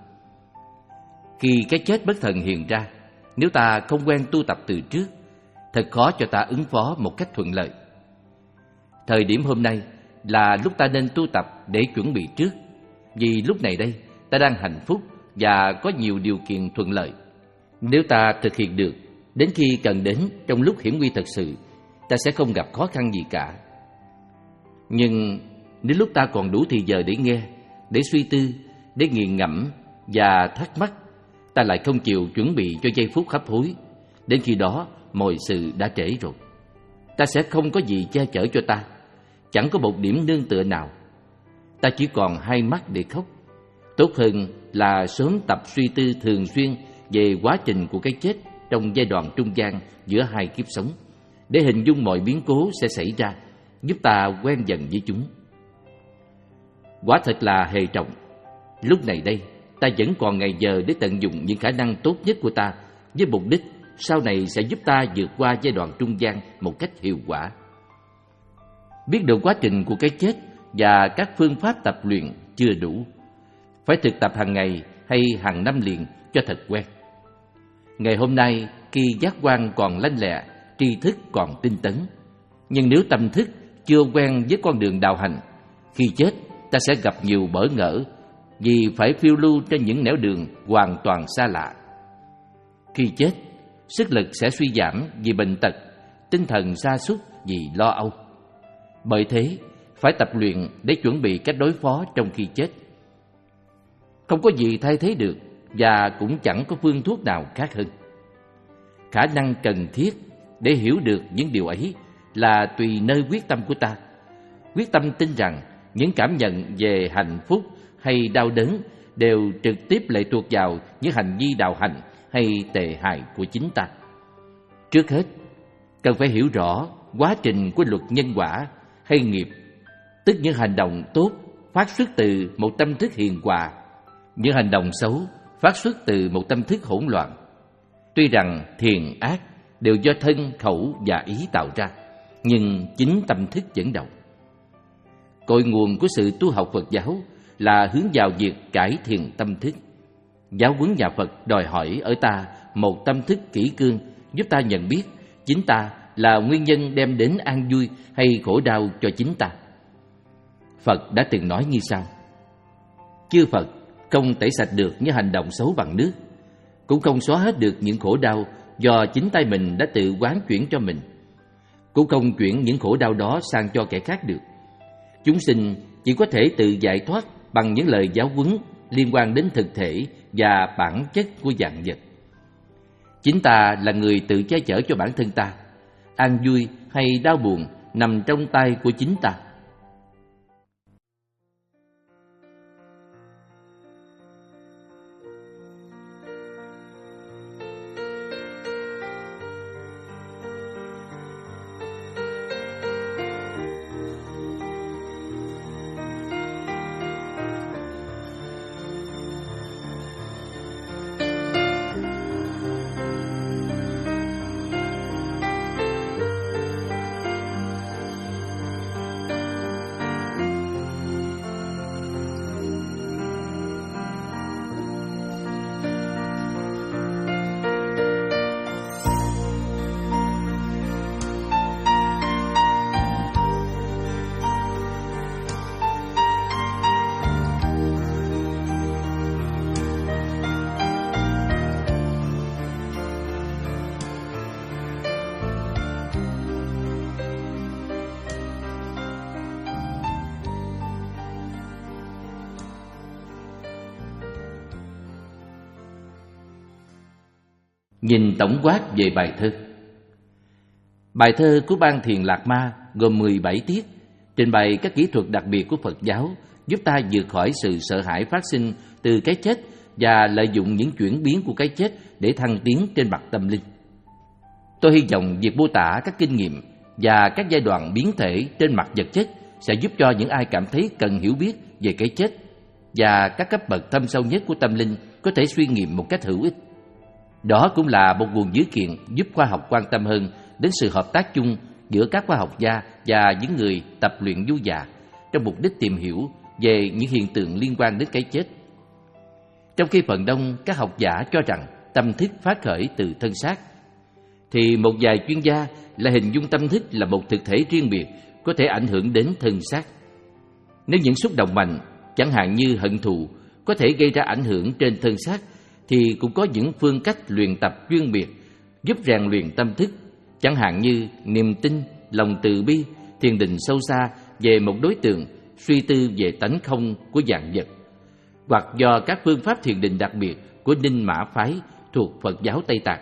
Khi cái chết bất thần hiện ra, nếu ta không quen tu tập từ trước, thật khó cho ta ứng phó một cách thuận lợi. Thời điểm hôm nay là lúc ta nên tu tập để chuẩn bị trước, vì lúc này đây ta đang hạnh phúc và có nhiều điều kiện thuận lợi. Nếu ta thực hiện được, đến khi cần đến trong lúc hiểm nguy thật sự, ta sẽ không gặp khó khăn gì cả. Nhưng nếu lúc ta còn đủ thì giờ để nghe, để suy tư, để nghiền ngẫm và thắc mắc, ta lại không chịu chuẩn bị cho giây phút hấp hối, đến khi đó mọi sự đã trễ rồi. Ta sẽ không có gì che chở cho ta, chẳng có một điểm nương tựa nào. Ta chỉ còn hai mắt để khóc. Tốt hơn là sớm tập suy tư thường xuyên về quá trình của cái chết trong giai đoạn trung gian giữa hai kiếp sống, để hình dung mọi biến cố sẽ xảy ra, giúp ta quen dần với chúng. Quả thật là hệ trọng. Lúc này đây, ta vẫn còn ngày giờ để tận dụng những khả năng tốt nhất của ta, với mục đích sau này sẽ giúp ta vượt qua giai đoạn trung gian một cách hiệu quả. Biết được quá trình của cái chết và các phương pháp tập luyện chưa đủ. Phải thực tập hàng ngày hay hàng năm liền cho thật quen. Ngày hôm nay, khi giác quan còn lanh lẹ, tri thức còn tinh tấn, nhưng nếu tâm thức chưa quen với con đường đạo hành, khi chết ta sẽ gặp nhiều bỡ ngỡ vì phải phiêu lưu trên những nẻo đường hoàn toàn xa lạ. Khi chết, sức lực sẽ suy giảm vì bệnh tật, tinh thần sa sút vì lo âu. Bởi thế, phải tập luyện để chuẩn bị cách đối phó trong khi chết. Không có gì thay thế được và cũng chẳng có phương thuốc nào khác hơn. Khả năng cần thiết để hiểu được những điều ấy là tùy nơi quyết tâm của ta. Quyết tâm tin rằng những cảm nhận về hạnh phúc hay đau đớn đều trực tiếp lệ thuộc vào những hành vi đạo hành hay tệ hại của chính ta. Trước hết, cần phải hiểu rõ quá trình của luật nhân quả hay nghiệp, tức những hành động tốt phát xuất từ một tâm thức hiền hòa, những hành động xấu phát xuất từ một tâm thức hỗn loạn. Tuy rằng thiện ác đều do thân, khẩu và ý tạo ra, nhưng chính tâm thức dẫn đầu. Cội nguồn của sự tu học Phật giáo là hướng vào việc cải thiện tâm thức. Giáo huấn nhà Phật đòi hỏi ở ta một tâm thức kỹ cương, giúp ta nhận biết chính ta là nguyên nhân đem đến an vui hay khổ đau cho chính ta. Phật đã từng nói như sau: chư Phật không tẩy sạch được những hành động xấu bằng nước, cũng không xóa hết được những khổ đau do chính tay mình đã tự quán chuyển cho mình, cũng không chuyển những khổ đau đó sang cho kẻ khác được. Chúng sinh chỉ có thể tự giải thoát bằng những lời giáo huấn liên quan đến thực thể và bản chất của vạn vật. Chính ta là người tự che chở cho bản thân ta. An vui hay đau buồn nằm trong tay của chính ta. Nhìn tổng quát về bài thơ. Bài thơ của Ban Thiền Lạc Ma gồm mười bảy tiết, trình bày các kỹ thuật đặc biệt của Phật giáo, giúp ta vượt khỏi sự sợ hãi phát sinh từ cái chết và lợi dụng những chuyển biến của cái chết để thăng tiến trên mặt tâm linh. Tôi hy vọng việc mô tả các kinh nghiệm và các giai đoạn biến thể trên mặt vật chất sẽ giúp cho những ai cảm thấy cần hiểu biết về cái chết và các cấp bậc thâm sâu nhất của tâm linh có thể suy nghiệm một cách hữu ích. Đó cũng là một nguồn dữ kiện giúp khoa học quan tâm hơn đến sự hợp tác chung giữa các khoa học gia và những người tập luyện du già trong mục đích tìm hiểu về những hiện tượng liên quan đến cái chết. Trong khi phần đông các học giả cho rằng tâm thức phát khởi từ thân xác, thì một vài chuyên gia lại hình dung tâm thức là một thực thể riêng biệt có thể ảnh hưởng đến thân xác. Nếu những xúc động mạnh, chẳng hạn như hận thù, có thể gây ra ảnh hưởng trên thân xác, thì cũng có những phương cách luyện tập chuyên biệt giúp rèn luyện tâm thức, chẳng hạn như niềm tin, lòng từ bi, thiền định sâu xa về một đối tượng, suy tư về tánh không của vạn vật, hoặc do các phương pháp thiền định đặc biệt của Ninh Mã Phái thuộc Phật giáo Tây Tạng.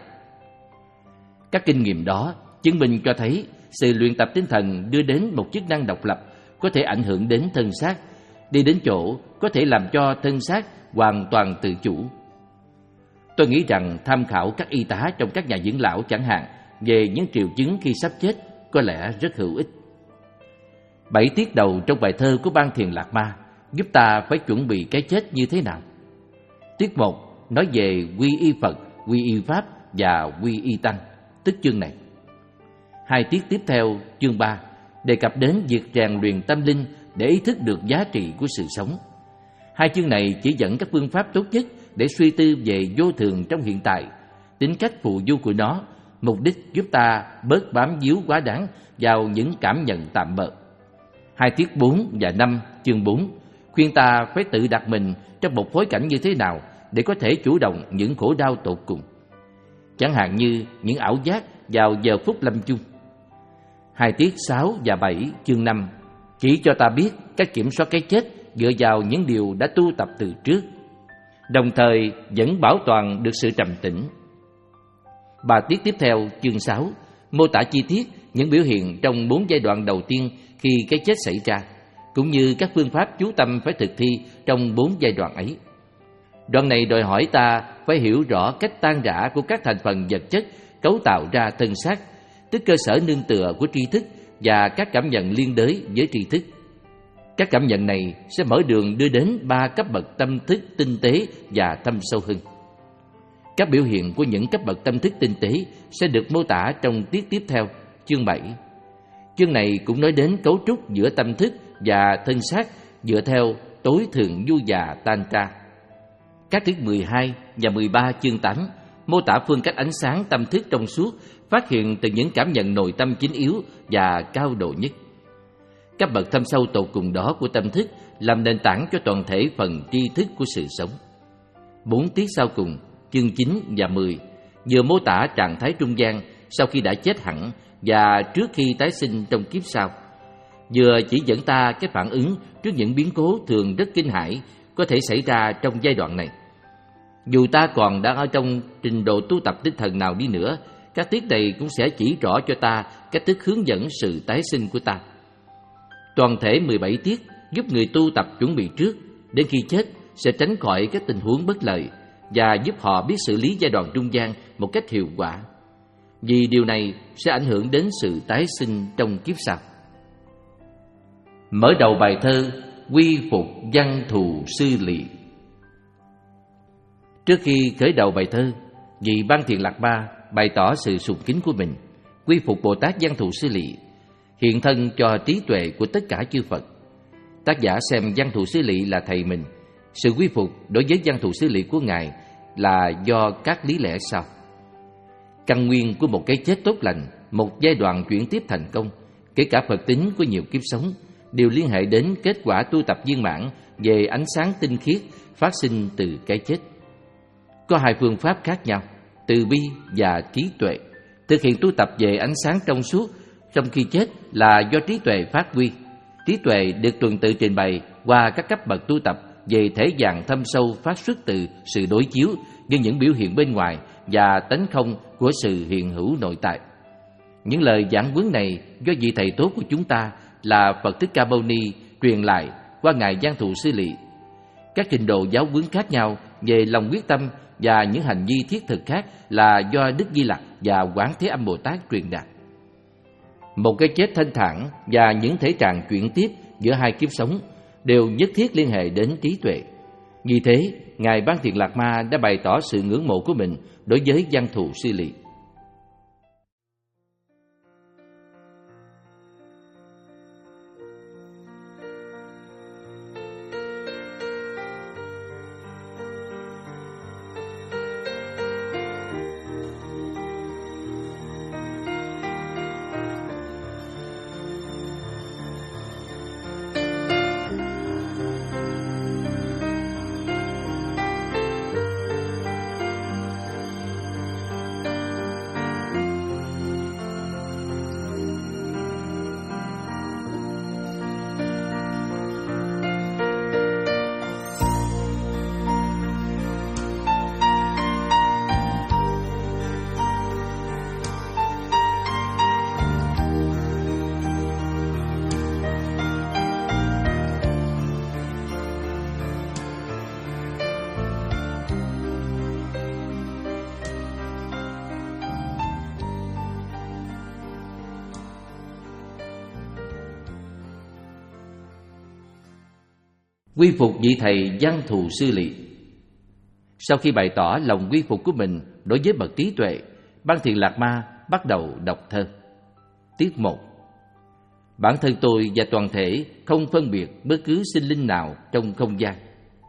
Các kinh nghiệm đó chứng minh cho thấy sự luyện tập tinh thần đưa đến một chức năng độc lập có thể ảnh hưởng đến thân xác, đi đến chỗ có thể làm cho thân xác hoàn toàn tự chủ. Tôi nghĩ rằng tham khảo các y tá trong các nhà dưỡng lão chẳng hạn về những triệu chứng khi sắp chết có lẽ rất hữu ích. Bảy tiết đầu trong bài thơ của Ban Thiền Lạc Ma giúp ta phải chuẩn bị cái chết như thế nào. Tiết một nói về quy y Phật, quy y Pháp và quy y Tăng, tức chương này. Hai tiết tiếp theo, chương ba, đề cập đến việc rèn luyện tâm linh để ý thức được giá trị của sự sống. Hai chương này chỉ dẫn các phương pháp tốt nhất để suy tư về vô thường trong hiện tại, tính cách phù du của nó, mục đích giúp ta bớt bám víu quá đáng vào những cảm nhận tạm bợ. Hai tiết bốn và năm, chương bốn, khuyên ta phải tự đặt mình trong một phối cảnh như thế nào để có thể chủ động những khổ đau tột cùng, chẳng hạn như những ảo giác vào giờ phút lâm chung. Hai tiết sáu và bảy, chương năm, chỉ cho ta biết cách kiểm soát cái chết dựa vào những điều đã tu tập từ trước, đồng thời vẫn bảo toàn được sự trầm tĩnh. Ba tiết tiếp theo, chương sáu, mô tả chi tiết những biểu hiện trong bốn giai đoạn đầu tiên khi cái chết xảy ra, cũng như các phương pháp chú tâm phải thực thi trong bốn giai đoạn ấy. Đoạn này đòi hỏi ta phải hiểu rõ cách tan rã của các thành phần vật chất cấu tạo ra thân xác, tức cơ sở nương tựa của tri thức và các cảm nhận liên đới với tri thức. Các cảm nhận này sẽ mở đường đưa đến ba cấp bậc tâm thức tinh tế và thâm sâu hơn. Các biểu hiện của những cấp bậc tâm thức tinh tế sẽ được mô tả trong tiết tiếp theo, chương bảy. Chương này cũng nói đến cấu trúc giữa tâm thức và thân xác dựa theo tối thượng du già Tantra. Các tiết mười hai và mười ba, chương tám mô tả phương cách ánh sáng tâm thức trong suốt phát hiện từ những cảm nhận nội tâm chính yếu và cao độ nhất. Các bậc thâm sâu tột cùng đó của tâm thức làm nền tảng cho toàn thể phần tri thức của sự sống. Bốn tiết sau cùng, chương chín và mười, vừa mô tả trạng thái trung gian sau khi đã chết hẳn và trước khi tái sinh trong kiếp sau, vừa chỉ dẫn ta cái phản ứng trước những biến cố thường rất kinh hãi có thể xảy ra trong giai đoạn này. Dù ta còn đang ở trong trình độ tu tập tinh thần nào đi nữa, các tiết này cũng sẽ chỉ rõ cho ta cách thức hướng dẫn sự tái sinh của ta. Toàn thể mười bảy tiết giúp người tu tập chuẩn bị trước, đến khi chết sẽ tránh khỏi các tình huống bất lợi và giúp họ biết xử lý giai đoạn trung gian một cách hiệu quả, vì điều này sẽ ảnh hưởng đến sự tái sinh trong kiếp sau. Mở đầu bài thơ quy phục văn thù sư lỵ. Trước khi khởi đầu bài thơ, vị Ban Thiền Lạc Ma bày tỏ sự sùng kính của mình, quy phục Bồ Tát Văn Thù Sư Lỵ, hiện thân cho trí tuệ của tất cả chư Phật. Tác giả xem Văn Thù Sư Lỵ là thầy mình. Sự quy phục đối với Văn Thù Sư Lỵ của Ngài là do các lý lẽ sau. Căn nguyên của một cái chết tốt lành, một giai đoạn chuyển tiếp thành công, kể cả Phật tính của nhiều kiếp sống, đều liên hệ đến kết quả tu tập viên mãn về ánh sáng tinh khiết phát sinh từ cái chết. Có hai phương pháp khác nhau, từ bi và trí tuệ. Thực hiện tu tập về ánh sáng trong suốt trong khi chết là do trí tuệ phát huy. Trí tuệ được tuần tự trình bày qua các cấp bậc tu tập về thể dạng thâm sâu phát xuất từ sự đối chiếu với những biểu hiện bên ngoài và tánh không của sự hiện hữu nội tại. Những lời giảng huấn này do vị thầy tốt của chúng ta là Phật Thích Ca Mâu Ni truyền lại qua ngài Văn Thù Sư利. Các trình độ giáo huấn khác nhau về lòng quyết tâm và những hành vi thiết thực khác là do Đức Di Lặc và Quán Thế Âm Bồ Tát truyền đạt. Một cái chết thanh thản và những thể trạng chuyển tiếp giữa hai kiếp sống đều nhất thiết liên hệ đến trí tuệ. Vì thế, ngài Bán Thiện Lạc Ma đã bày tỏ sự ngưỡng mộ của mình đối với Văn Thù Sư利. Quy phục vị thầy Văn Thù Sư利. Sau khi bày tỏ lòng quy phục của mình đối với bậc trí tuệ, Bán Thiện Lạc Ma bắt đầu đọc thơ. Tiết một. Bản thân tôi và toàn thể không phân biệt bất cứ sinh linh nào trong không gian.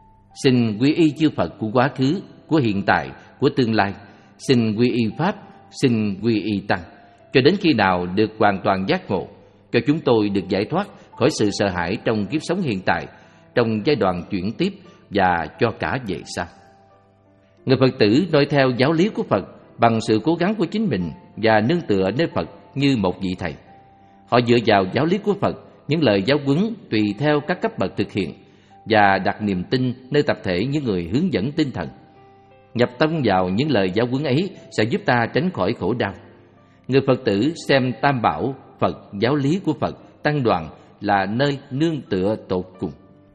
Xin quy y chư Phật của quá khứ, của hiện tại, của tương lai. Xin quy y Pháp, xin quy y Tăng, cho đến khi nào được hoàn toàn giác ngộ, cho chúng tôi được giải thoát khỏi sự sợ hãi trong kiếp sống hiện tại, trong giai đoạn chuyển tiếp và cho cả về sau. Người Phật tử noi theo giáo lý của Phật bằng sự cố gắng của chính mình và nương tựa nơi Phật như một vị thầy. Họ dựa vào giáo lý của Phật, những lời giáo huấn tùy theo các cấp bậc thực hiện và đặt niềm tin nơi tập thể những người hướng dẫn tinh thần. Nhập tâm vào những lời giáo huấn ấy sẽ giúp ta tránh khỏi khổ đau. Người Phật tử xem Tam Bảo, Phật, giáo lý của Phật, Tăng đoàn là nơi nương tựa tột cùng.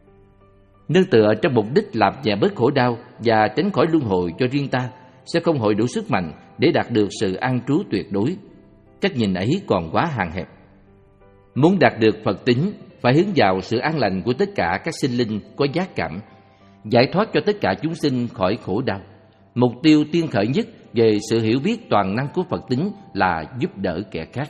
Nương tựa trong mục đích làm giảm bớt khổ đau và tránh khỏi luân hồi cho riêng ta sẽ không hội đủ sức mạnh để đạt được sự an trú tuyệt đối. Cách nhìn ấy còn quá hạn hẹp. Muốn đạt được Phật tính, phải hướng vào sự an lành của tất cả các sinh linh có giác cảm, giải thoát cho tất cả chúng sinh khỏi khổ đau. Mục tiêu tiên khởi nhất về sự hiểu biết toàn năng của Phật tính là giúp đỡ kẻ khác.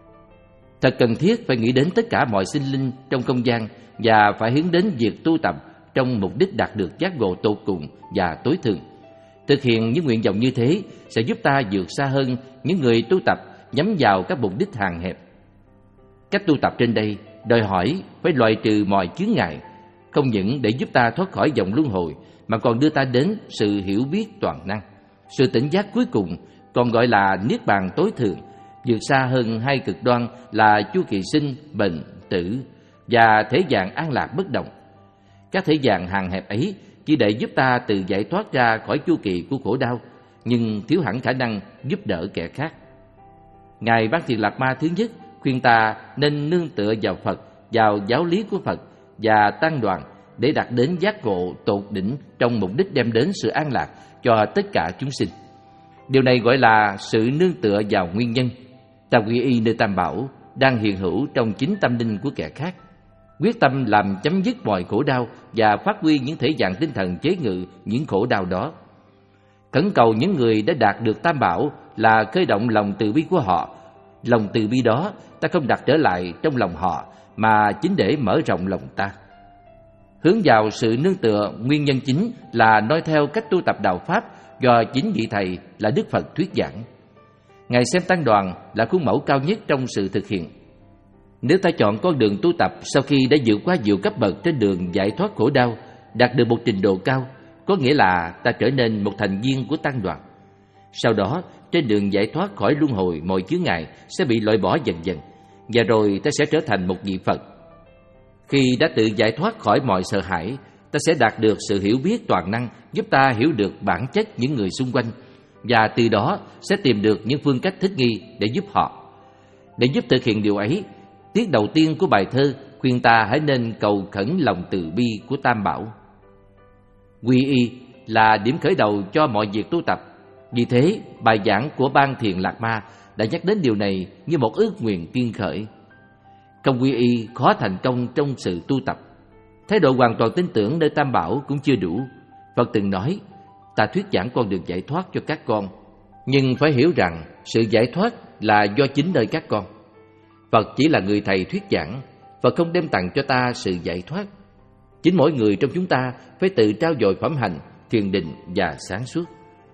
Thật cần thiết phải nghĩ đến tất cả mọi sinh linh trong không gian và phải hướng đến việc tu tập trong mục đích đạt được giác ngộ tột cùng và tối thượng. Thực hiện những nguyện vọng như thế sẽ giúp ta vượt xa hơn những người tu tập nhắm vào các mục đích hạn hẹp. Cách tu tập trên đây đòi hỏi phải loại trừ mọi chướng ngại, không những để giúp ta thoát khỏi vòng luân hồi mà còn đưa ta đến sự hiểu biết toàn năng. Sự tỉnh giác cuối cùng còn gọi là niết bàn tối thượng, vượt xa hơn hai cực đoan là chu kỳ sinh, bệnh, tử và thế gian an lạc bất động. Các thế gian hạn hẹp ấy chỉ để giúp ta tự giải thoát ra khỏi chu kỳ của khổ đau, nhưng thiếu hẳn khả năng giúp đỡ kẻ khác. Ngài Bán Thiện Lạc Ma thứ nhất khuyên ta nên nương tựa vào Phật, vào giáo lý của Phật và Tăng đoàn để đạt đến giác ngộ tột đỉnh trong mục đích đem đến sự an lạc cho tất cả chúng sinh. Điều này gọi là sự nương tựa vào nguyên nhân. Ta quy y nơi Tam Bảo đang hiện hữu trong chính tâm linh của kẻ khác, quyết tâm làm chấm dứt mọi khổ đau và phát huy những thể dạng tinh thần chế ngự những khổ đau đó. Khẩn cầu những người đã đạt được Tam Bảo là khơi động lòng từ bi của họ. Lòng từ bi đó ta không đặt trở lại trong lòng họ, mà chính để mở rộng lòng ta. Hướng vào sự nương tựa nguyên nhân chính là noi theo cách tu tập đạo Pháp do chính vị thầy là Đức Phật thuyết giảng. Ngài xem Tăng đoàn là khuôn mẫu cao nhất trong sự thực hiện. Nếu ta chọn con đường tu tập sau khi đã vượt qua nhiều cấp bậc trên đường giải thoát khổ đau, đạt được một trình độ cao, có nghĩa là ta trở nên một thành viên của Tăng đoàn. Sau đó, trên đường giải thoát khỏi luân hồi mọi chướng ngại sẽ bị loại bỏ dần dần, và rồi ta sẽ trở thành một vị Phật. Khi đã tự giải thoát khỏi mọi sợ hãi, ta sẽ đạt được sự hiểu biết toàn năng giúp ta hiểu được bản chất những người xung quanh và từ đó sẽ tìm được những phương cách thích nghi để giúp họ. Để giúp thực hiện điều ấy, tiết đầu tiên của bài thơ khuyên ta hãy nên cầu khẩn lòng từ bi của Tam Bảo. Quy y là điểm khởi đầu cho mọi việc tu tập. Vì thế, bài giảng của Ban Thiền Lạc Ma đã nhắc đến điều này như một ước nguyện kiên khởi. Không quy y khó thành công trong sự tu tập. Thái độ hoàn toàn tin tưởng nơi Tam Bảo cũng chưa đủ. Phật từng nói, ta thuyết giảng con đường giải thoát cho các con, nhưng phải hiểu rằng sự giải thoát là do chính nơi các con. Phật chỉ là người thầy thuyết giảng, Phật không đem tặng cho ta sự giải thoát. Chính mỗi người trong chúng ta phải tự trau dồi phẩm hành, thiền định và sáng suốt.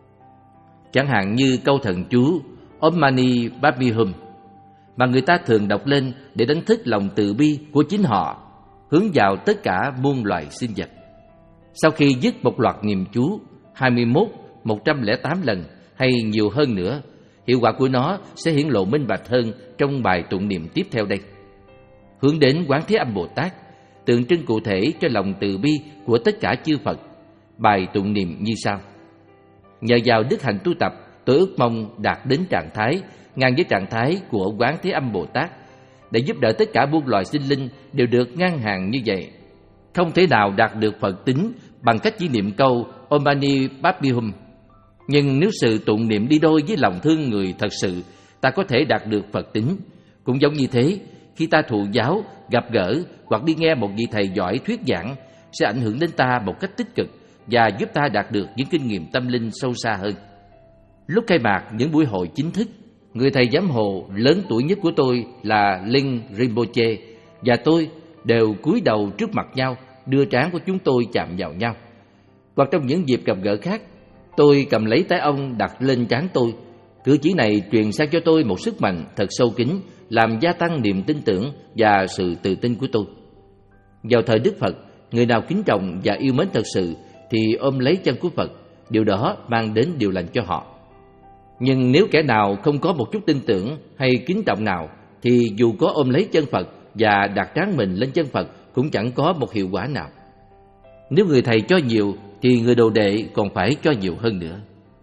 Chẳng hạn như câu thần chú Om Mani Padme Hum mà người ta thường đọc lên để đánh thức lòng từ bi của chính họ, hướng vào tất cả muôn loài sinh vật. Sau khi dứt một loạt niệm chú hai mươi mốt, một trăm lẻ tám lần hay nhiều hơn nữa, hiệu quả của nó sẽ hiển lộ minh bạch hơn trong bài tụng niệm tiếp theo đây. Hướng đến Quán Thế Âm Bồ Tát, tượng trưng cụ thể cho lòng từ bi của tất cả chư Phật. Bài tụng niệm như sau: nhờ vào đức hạnh tu tập, tôi ước mong đạt đến trạng thái ngang với trạng thái của Quán Thế Âm Bồ Tát, để giúp đỡ tất cả muôn loài sinh linh đều được ngang hàng như vậy. Không thể nào đạt được Phật tính bằng cách chỉ niệm câu Om Mani Padme Hum. Nhưng nếu sự tụng niệm đi đôi với lòng thương người thật sự, ta có thể đạt được Phật tính. Cũng giống như thế, khi ta thụ giáo, gặp gỡ hoặc đi nghe một vị thầy giỏi thuyết giảng, sẽ ảnh hưởng đến ta một cách tích cực và giúp ta đạt được những kinh nghiệm tâm linh sâu xa hơn. Lúc khai mạc những buổi hội chính thức, người thầy giám hộ lớn tuổi nhất của tôi là Linh Rinpoche và tôi đều cúi đầu trước mặt nhau, đưa trán của chúng tôi chạm vào nhau. Hoặc trong những dịp gặp gỡ khác, tôi cầm lấy tay ông đặt lên trán tôi. Cử chỉ này truyền sang cho tôi một sức mạnh thật sâu kín, làm gia tăng niềm tin tưởng và sự tự tin của tôi. Vào thời Đức Phật, người nào kính trọng và yêu mến thật sự thì ôm lấy chân của Phật, điều đó mang đến điều lành cho họ. Nhưng nếu kẻ nào không có một chút tin tưởng hay kính trọng nào, thì dù có ôm lấy chân Phật và đặt trán mình lên chân Phật cũng chẳng có một hiệu quả nào. Nếu người thầy cho nhiều thì người đồ đệ còn phải cho nhiều hơn nữa.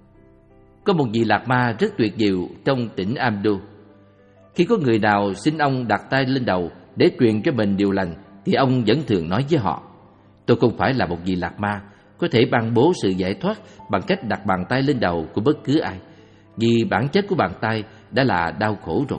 Có một vị Lạc Ma rất tuyệt diệu trong tỉnh Amdo. Khi có người nào xin ông đặt tay lên đầu để truyền cho mình điều lành, thì ông vẫn thường nói với họ: tôi không phải là một vị Lạc Ma có thể ban bố sự giải thoát bằng cách đặt bàn tay lên đầu của bất cứ ai, vì bản chất của bàn tay đã là đau khổ rồi.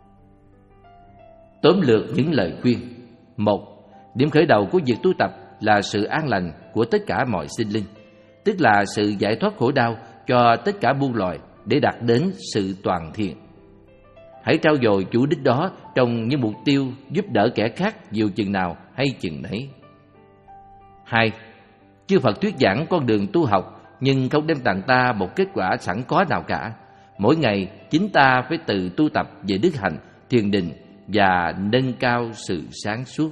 Tóm lược những lời khuyên. Một, điểm khởi đầu của việc tu tập là sự an lành của tất cả mọi sinh linh, tức là sự giải thoát khổ đau cho tất cả muôn loài để đạt đến sự toàn thiện. Hãy trau dồi chủ đích đó trong những mục tiêu giúp đỡ kẻ khác nhiều chừng nào hay chừng nấy. Hai, chư Phật thuyết giảng con đường tu học nhưng không đem tặng ta một kết quả sẵn có nào cả. Mỗi ngày chính ta phải tự tu tập về đức hạnh, thiền định và nâng cao sự sáng suốt.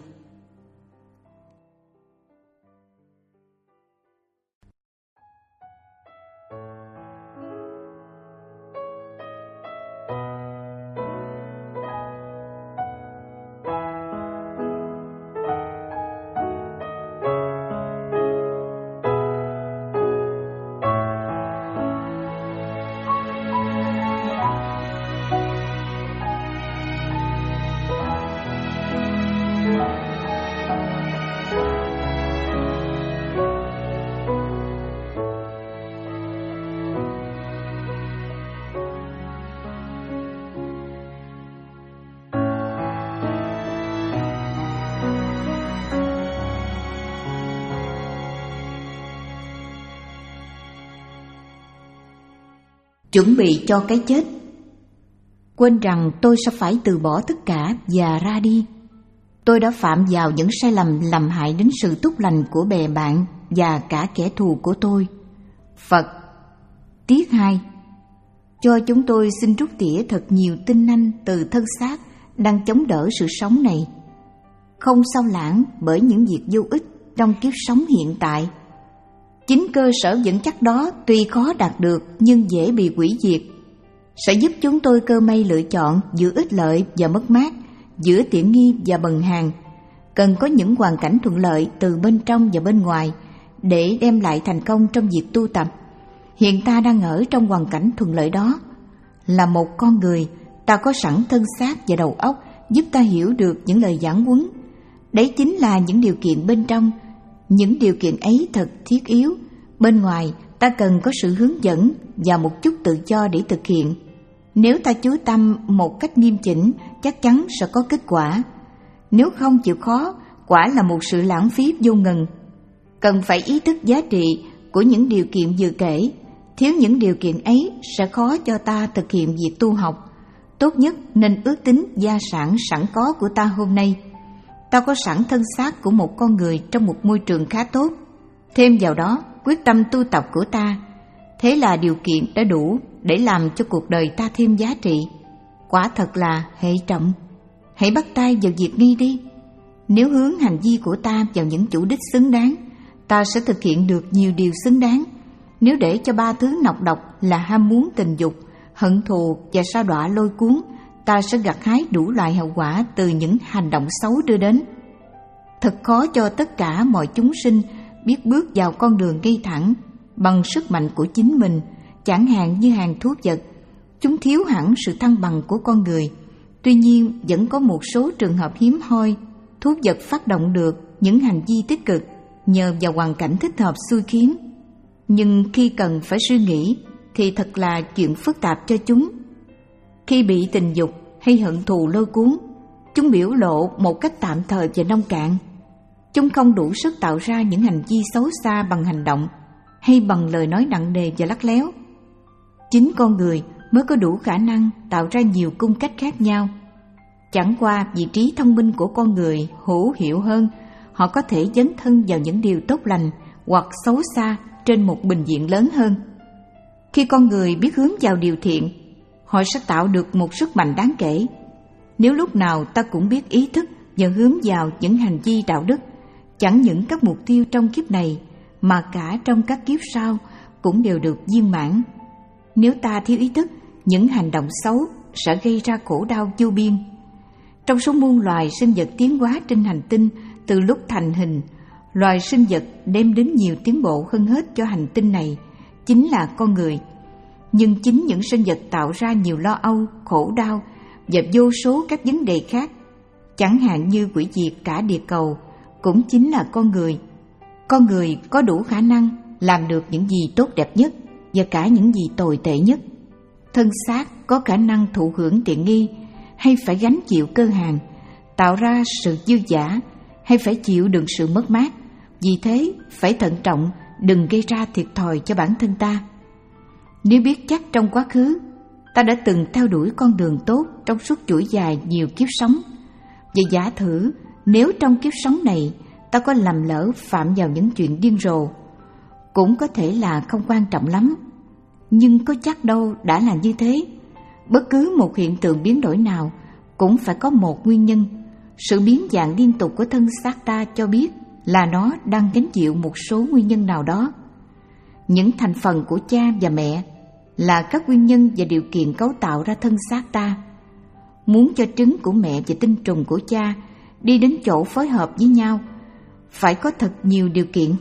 Chuẩn bị cho cái chết. Quên rằng tôi sẽ phải từ bỏ tất cả và ra đi. Tôi đã phạm vào những sai lầm làm hại đến sự tốt lành của bè bạn và cả kẻ thù của tôi. Phật. Tiết hai. Cho chúng tôi xin rút tỉa thật nhiều tinh anh từ thân xác đang chống đỡ sự sống này. Không sao lãng bởi những việc vô ích trong kiếp sống hiện tại. Chính cơ sở vững chắc đó tuy khó đạt được nhưng dễ bị hủy diệt, sẽ giúp chúng tôi cơ may lựa chọn giữa ích lợi và mất mát, giữa tiện nghi và bần hàn. Cần có những hoàn cảnh thuận lợi từ bên trong và bên ngoài để đem lại thành công trong việc tu tập. Hiện ta đang ở trong hoàn cảnh thuận lợi đó. Là một con người, ta có sẵn thân xác và đầu óc giúp ta hiểu được những lời giảng huấn. Đấy chính là những điều kiện bên trong. Những điều kiện ấy thật thiết yếu. Bên ngoài, ta cần có sự hướng dẫn và một chút tự do để thực hiện. Nếu ta chú tâm một cách nghiêm chỉnh, chắc chắn sẽ có kết quả. Nếu không chịu khó, quả là một sự lãng phí vô ngần. Cần phải ý thức giá trị của những điều kiện vừa kể. Thiếu những điều kiện ấy sẽ khó cho ta thực hiện việc tu học. Tốt nhất nên ước tính gia sản sẵn có của ta hôm nay. Ta có sẵn thân xác của một con người trong một môi trường khá tốt. Thêm vào đó, quyết tâm tu tập của ta. Thế là điều kiện đã đủ để làm cho cuộc đời ta thêm giá trị. Quả thật là hệ trọng. Hãy bắt tay vào việc ngay đi. Nếu hướng hành vi của ta vào những chủ đích xứng đáng, ta sẽ thực hiện được nhiều điều xứng đáng. Nếu để cho ba thứ nọc độc là ham muốn tình dục, hận thù và sa đọa lôi cuốn, ta sẽ gặt hái đủ loại hậu quả từ những hành động xấu đưa đến. Thật khó cho tất cả mọi chúng sinh biết bước vào con đường ngay thẳng bằng sức mạnh của chính mình, chẳng hạn như hàng thú vật. Chúng thiếu hẳn sự thăng bằng của con người. Tuy nhiên, vẫn có một số trường hợp hiếm hoi, thú vật phát động được những hành vi tích cực nhờ vào hoàn cảnh thích hợp xui khiến. Nhưng khi cần phải suy nghĩ thì thật là chuyện phức tạp cho chúng. Khi bị tình dục hay hận thù lôi cuốn, chúng biểu lộ một cách tạm thời và nông cạn. Chúng không đủ sức tạo ra những hành vi xấu xa bằng hành động hay bằng lời nói nặng nề và lắt léo. Chính con người mới có đủ khả năng tạo ra nhiều cung cách khác nhau. Chẳng qua vì trí thông minh của con người hữu hiệu hơn, họ có thể dấn thân vào những điều tốt lành hoặc xấu xa trên một bình diện lớn hơn. Khi con người biết hướng vào điều thiện, họ sẽ tạo được một sức mạnh đáng kể. Nếu lúc nào ta cũng biết ý thức và hướng vào những hành vi đạo đức, chẳng những các mục tiêu trong kiếp này mà cả trong các kiếp sau cũng đều được viên mãn. Nếu ta thiếu ý thức, những hành động xấu sẽ gây ra khổ đau vô biên. Trong số muôn loài sinh vật tiến hóa trên hành tinh từ lúc thành hình, loài sinh vật đem đến nhiều tiến bộ hơn hết cho hành tinh này chính là con người. Nhưng chính những sinh vật tạo ra nhiều lo âu, khổ đau và vô số các vấn đề khác, chẳng hạn như hủy diệt cả địa cầu, cũng chính là con người. Con người có đủ khả năng làm được những gì tốt đẹp nhất và cả những gì tồi tệ nhất. Thân xác có khả năng thụ hưởng tiện nghi hay phải gánh chịu cơ hàn, tạo ra sự dư dả hay phải chịu đựng sự mất mát. Vì thế phải thận trọng, đừng gây ra thiệt thòi cho bản thân ta. Nếu biết chắc trong quá khứ ta đã từng theo đuổi con đường tốt trong suốt chuỗi dài nhiều kiếp sống, và giả thử nếu trong kiếp sống này ta có lầm lỡ phạm vào những chuyện điên rồ, cũng có thể là không quan trọng lắm. Nhưng có chắc đâu đã là như thế. Bất cứ một hiện tượng biến đổi nào cũng phải có một nguyên nhân. Sự biến dạng liên tục của thân xác ta cho biết là nó đang gánh chịu một số nguyên nhân nào đó. Những thành phần của cha và mẹ là các nguyên nhân và điều kiện cấu tạo ra thân xác ta. Muốn cho trứng của mẹ và tinh trùng của cha đi đến chỗ phối hợp với nhau, phải có thật nhiều điều kiện.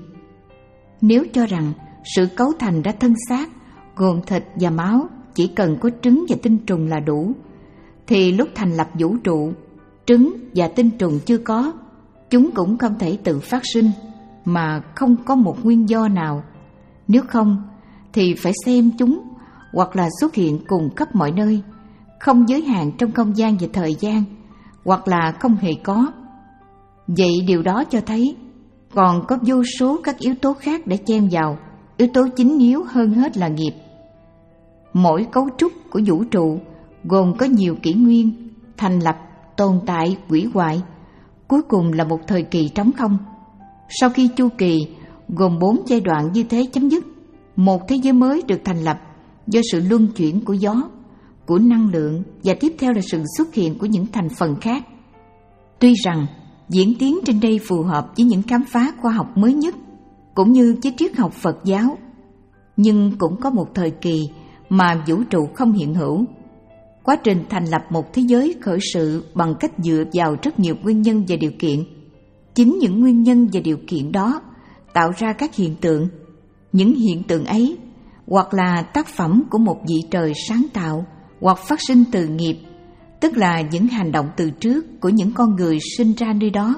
Nếu cho rằng sự cấu thành ra thân xác gồm thịt và máu chỉ cần có trứng và tinh trùng là đủ, thì lúc thành lập vũ trụ, trứng và tinh trùng chưa có, chúng cũng không thể tự phát sinh mà không có một nguyên do nào. Nếu không thì phải xem chúng hoặc là xuất hiện cùng khắp mọi nơi, không giới hạn trong không gian và thời gian, hoặc là không hề có. Vậy điều đó cho thấy còn có vô số các yếu tố khác để chen vào. Yếu tố chính yếu hơn hết là nghiệp. Mỗi cấu trúc của vũ trụ gồm có nhiều kỷ nguyên, thành lập, tồn tại, hủy hoại, cuối cùng là một thời kỳ trống không. Sau khi chu kỳ gồm bốn giai đoạn như thế chấm dứt, một thế giới mới được thành lập do sự luân chuyển của gió, của năng lượng, và tiếp theo là sự xuất hiện của những thành phần khác. Tuy rằng diễn tiến trên đây phù hợp với những khám phá khoa học mới nhất cũng như với triết học Phật giáo, nhưng cũng có một thời kỳ mà vũ trụ không hiện hữu. Quá trình thành lập một thế giới khởi sự bằng cách dựa vào rất nhiều nguyên nhân và điều kiện. Chính những nguyên nhân và điều kiện đó tạo ra các hiện tượng. Những hiện tượng ấy hoặc là tác phẩm của một vị trời sáng tạo, hoặc phát sinh từ nghiệp, tức là những hành động từ trước của những con người sinh ra nơi đó,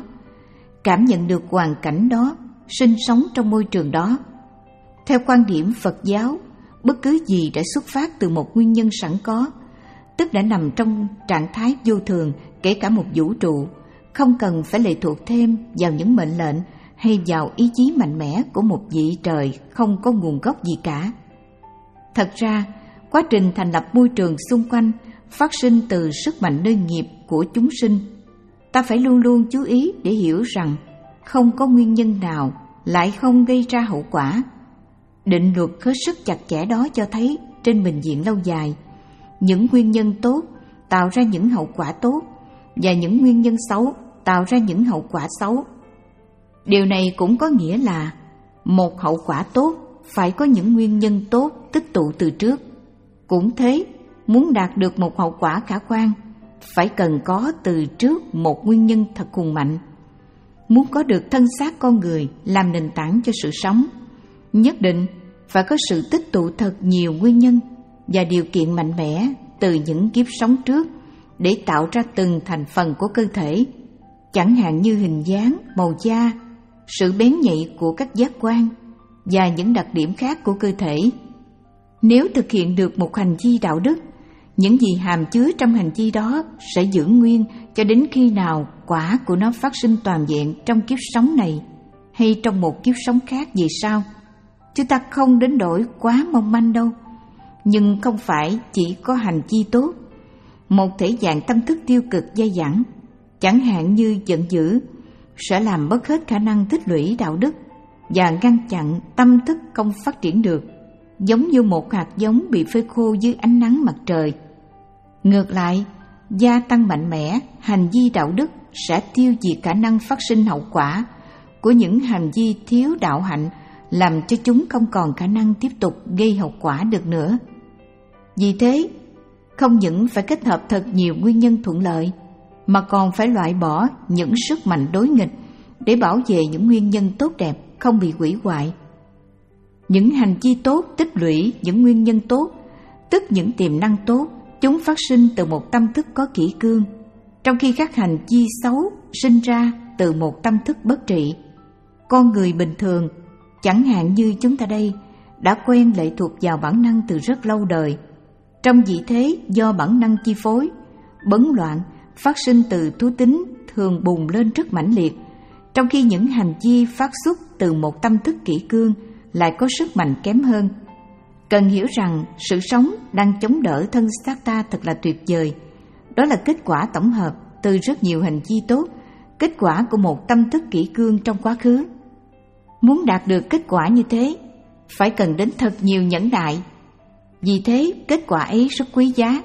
cảm nhận được hoàn cảnh đó, sinh sống trong môi trường đó. Theo quan điểm Phật giáo, bất cứ gì đã xuất phát từ một nguyên nhân sẵn có, tức đã nằm trong trạng thái vô thường, kể cả một vũ trụ, không cần phải lệ thuộc thêm vào những mệnh lệnh hay vào ý chí mạnh mẽ của một vị trời không có nguồn gốc gì cả. Thật ra, quá trình thành lập môi trường xung quanh phát sinh từ sức mạnh nơi nghiệp của chúng sinh. Ta phải luôn luôn chú ý để hiểu rằng không có nguyên nhân nào lại không gây ra hậu quả. Định luật hết sức chặt chẽ đó cho thấy trên bình diện lâu dài, những nguyên nhân tốt tạo ra những hậu quả tốt, và những nguyên nhân xấu tạo ra những hậu quả xấu. Điều này cũng có nghĩa là một hậu quả tốt phải có những nguyên nhân tốt tích tụ từ trước. Cũng thế, muốn đạt được một hậu quả khả quan, phải cần có từ trước một nguyên nhân thật hùng mạnh. Muốn có được thân xác con người làm nền tảng cho sự sống, nhất định phải có sự tích tụ thật nhiều nguyên nhân và điều kiện mạnh mẽ từ những kiếp sống trước để tạo ra từng thành phần của cơ thể, chẳng hạn như hình dáng, màu da, sự bén nhạy của các giác quan và những đặc điểm khác của cơ thể. Nếu thực hiện được một hành vi đạo đức, những gì hàm chứa trong hành vi đó sẽ giữ nguyên cho đến khi nào quả của nó phát sinh toàn vẹn trong kiếp sống này hay trong một kiếp sống khác về sau. Chúng ta không đến nỗi quá mong manh đâu, nhưng không phải chỉ có hành vi tốt. Một thể dạng tâm thức tiêu cực dai dẳng, chẳng hạn như giận dữ, sẽ làm mất hết khả năng tích lũy đạo đức và ngăn chặn tâm thức không phát triển được, giống như một hạt giống bị phơi khô dưới ánh nắng mặt trời. Ngược lại, gia tăng mạnh mẽ hành vi đạo đức sẽ tiêu diệt khả năng phát sinh hậu quả của những hành vi thiếu đạo hạnh, làm cho chúng không còn khả năng tiếp tục gây hậu quả được nữa. Vì thế, không những phải kết hợp thật nhiều nguyên nhân thuận lợi, mà còn phải loại bỏ những sức mạnh đối nghịch để bảo vệ những nguyên nhân tốt đẹp không bị hủy hoại. Những hành vi tốt tích lũy những nguyên nhân tốt, tức những tiềm năng tốt, chúng phát sinh từ một tâm thức có kỷ cương, trong khi các hành vi xấu sinh ra từ một tâm thức bất trị. Con người bình thường, chẳng hạn như chúng ta đây, đã quen lệ thuộc vào bản năng từ rất lâu đời. Trong vị thế do bản năng chi phối, bấn loạn phát sinh từ thú tính thường bùng lên rất mãnh liệt, trong khi những hành vi phát xuất từ một tâm thức kỷ cương lại có sức mạnh kém hơn. Cần hiểu rằng sự sống đang chống đỡ thân xác ta thật là tuyệt vời. Đó là kết quả tổng hợp từ rất nhiều hành vi tốt, kết quả của một tâm thức kỷ cương trong quá khứ. Muốn đạt được kết quả như thế, phải cần đến thật nhiều nhẫn nại. Vì thế, kết quả ấy rất quý giá.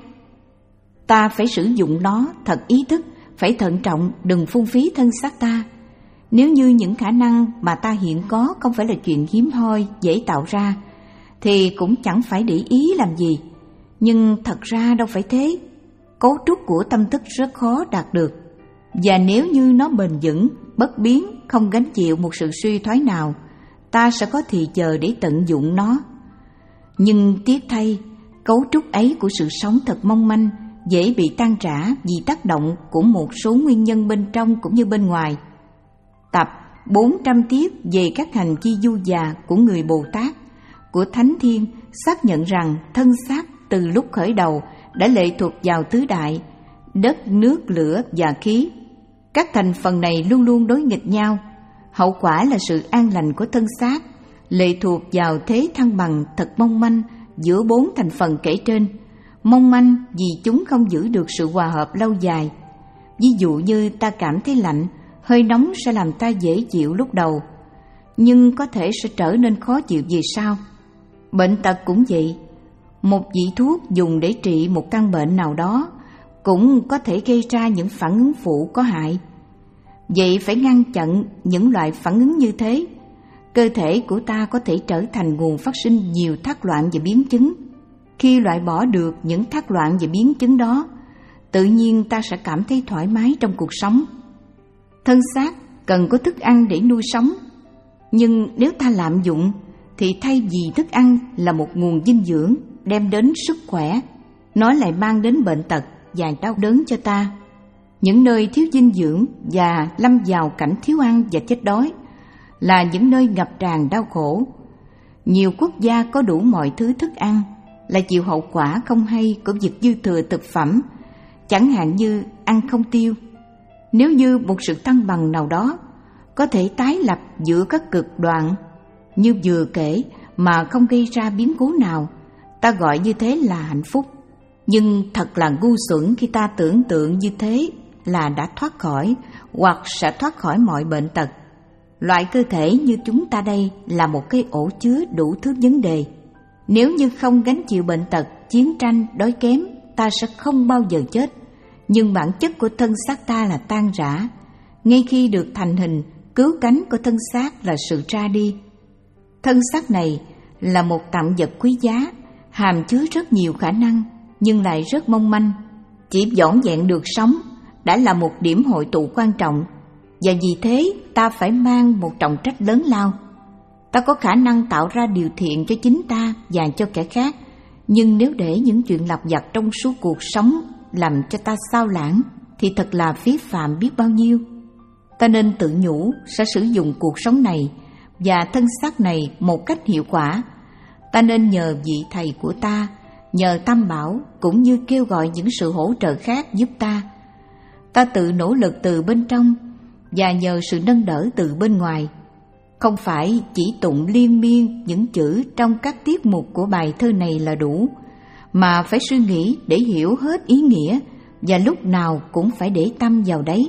Ta phải sử dụng nó thật ý thức, phải thận trọng, đừng phung phí thân xác ta. Nếu như những khả năng mà ta hiện có không phải là chuyện hiếm hoi, dễ tạo ra, thì cũng chẳng phải để ý làm gì. Nhưng thật ra đâu phải thế. Cấu trúc của tâm thức rất khó đạt được. Và nếu như nó bền vững, bất biến, không gánh chịu một sự suy thoái nào, ta sẽ có thì giờ để tận dụng nó. Nhưng tiếc thay, cấu trúc ấy của sự sống thật mong manh, dễ bị tan rã vì tác động của một số nguyên nhân bên trong cũng như bên ngoài. Tập bốn trăm tiết về các hành vi du già của người Bồ Tát, của Thánh Thiên xác nhận rằng thân xác từ lúc khởi đầu đã lệ thuộc vào tứ đại, đất, nước, lửa và khí. Các thành phần này luôn luôn đối nghịch nhau. Hậu quả là sự an lành của thân xác lệ thuộc vào thế thăng bằng thật mong manh giữa bốn thành phần kể trên. Mong manh vì chúng không giữ được sự hòa hợp lâu dài. Ví dụ như ta cảm thấy lạnh, hơi nóng sẽ làm ta dễ chịu lúc đầu, nhưng có thể sẽ trở nên khó chịu về sau. Bệnh tật cũng vậy. Một vị thuốc dùng để trị một căn bệnh nào đó cũng có thể gây ra những phản ứng phụ có hại. Vậy phải ngăn chặn những loại phản ứng như thế. Cơ thể của ta có thể trở thành nguồn phát sinh nhiều thác loạn và biến chứng. Khi loại bỏ được những thác loạn và biến chứng đó, tự nhiên ta sẽ cảm thấy thoải mái trong cuộc sống. Thân xác cần có thức ăn để nuôi sống, nhưng nếu ta lạm dụng thì thay vì thức ăn là một nguồn dinh dưỡng đem đến sức khỏe, nó lại mang đến bệnh tật và đau đớn cho ta. Những nơi thiếu dinh dưỡng và lâm vào cảnh thiếu ăn và chết đói là những nơi ngập tràn đau khổ. Nhiều quốc gia có đủ mọi thứ thức ăn là chịu hậu quả không hay của việc dư thừa thực phẩm, chẳng hạn như ăn không tiêu. Nếu như một sự thăng bằng nào đó có thể tái lập giữa các cực đoạn như vừa kể mà không gây ra biến cố nào, ta gọi như thế là hạnh phúc. Nhưng thật là ngu xuẩn khi ta tưởng tượng như thế là đã thoát khỏi hoặc sẽ thoát khỏi mọi bệnh tật. Loại cơ thể như chúng ta đây là một cái ổ chứa đủ thứ vấn đề. Nếu như không gánh chịu bệnh tật, chiến tranh, đói kém, ta sẽ không bao giờ chết. Nhưng bản chất của thân xác ta là tan rã. Ngay khi được thành hình, cứu cánh của thân xác là sự ra đi. Thân xác này là một tạm vật quý giá, hàm chứa rất nhiều khả năng, nhưng lại rất mong manh. Chỉ vỏn vẹn được sống đã là một điểm hội tụ quan trọng, và vì thế ta phải mang một trọng trách lớn lao. Ta có khả năng tạo ra điều thiện cho chính ta và cho kẻ khác, nhưng nếu để những chuyện lặt vặt trong suốt cuộc sống làm cho ta xao lãng thì thật là phí phạm biết bao nhiêu. Ta nên tự nhủ sẽ sử dụng cuộc sống này và thân xác này một cách hiệu quả. Ta nên nhờ vị thầy của ta, nhờ Tam Bảo, cũng như kêu gọi những sự hỗ trợ khác giúp ta. Ta tự nỗ lực từ bên trong và nhờ sự nâng đỡ từ bên ngoài. Không phải chỉ tụng liên miên những chữ trong các tiết mục của bài thơ này là đủ, mà phải suy nghĩ để hiểu hết ý nghĩa, và lúc nào cũng phải để tâm vào đấy.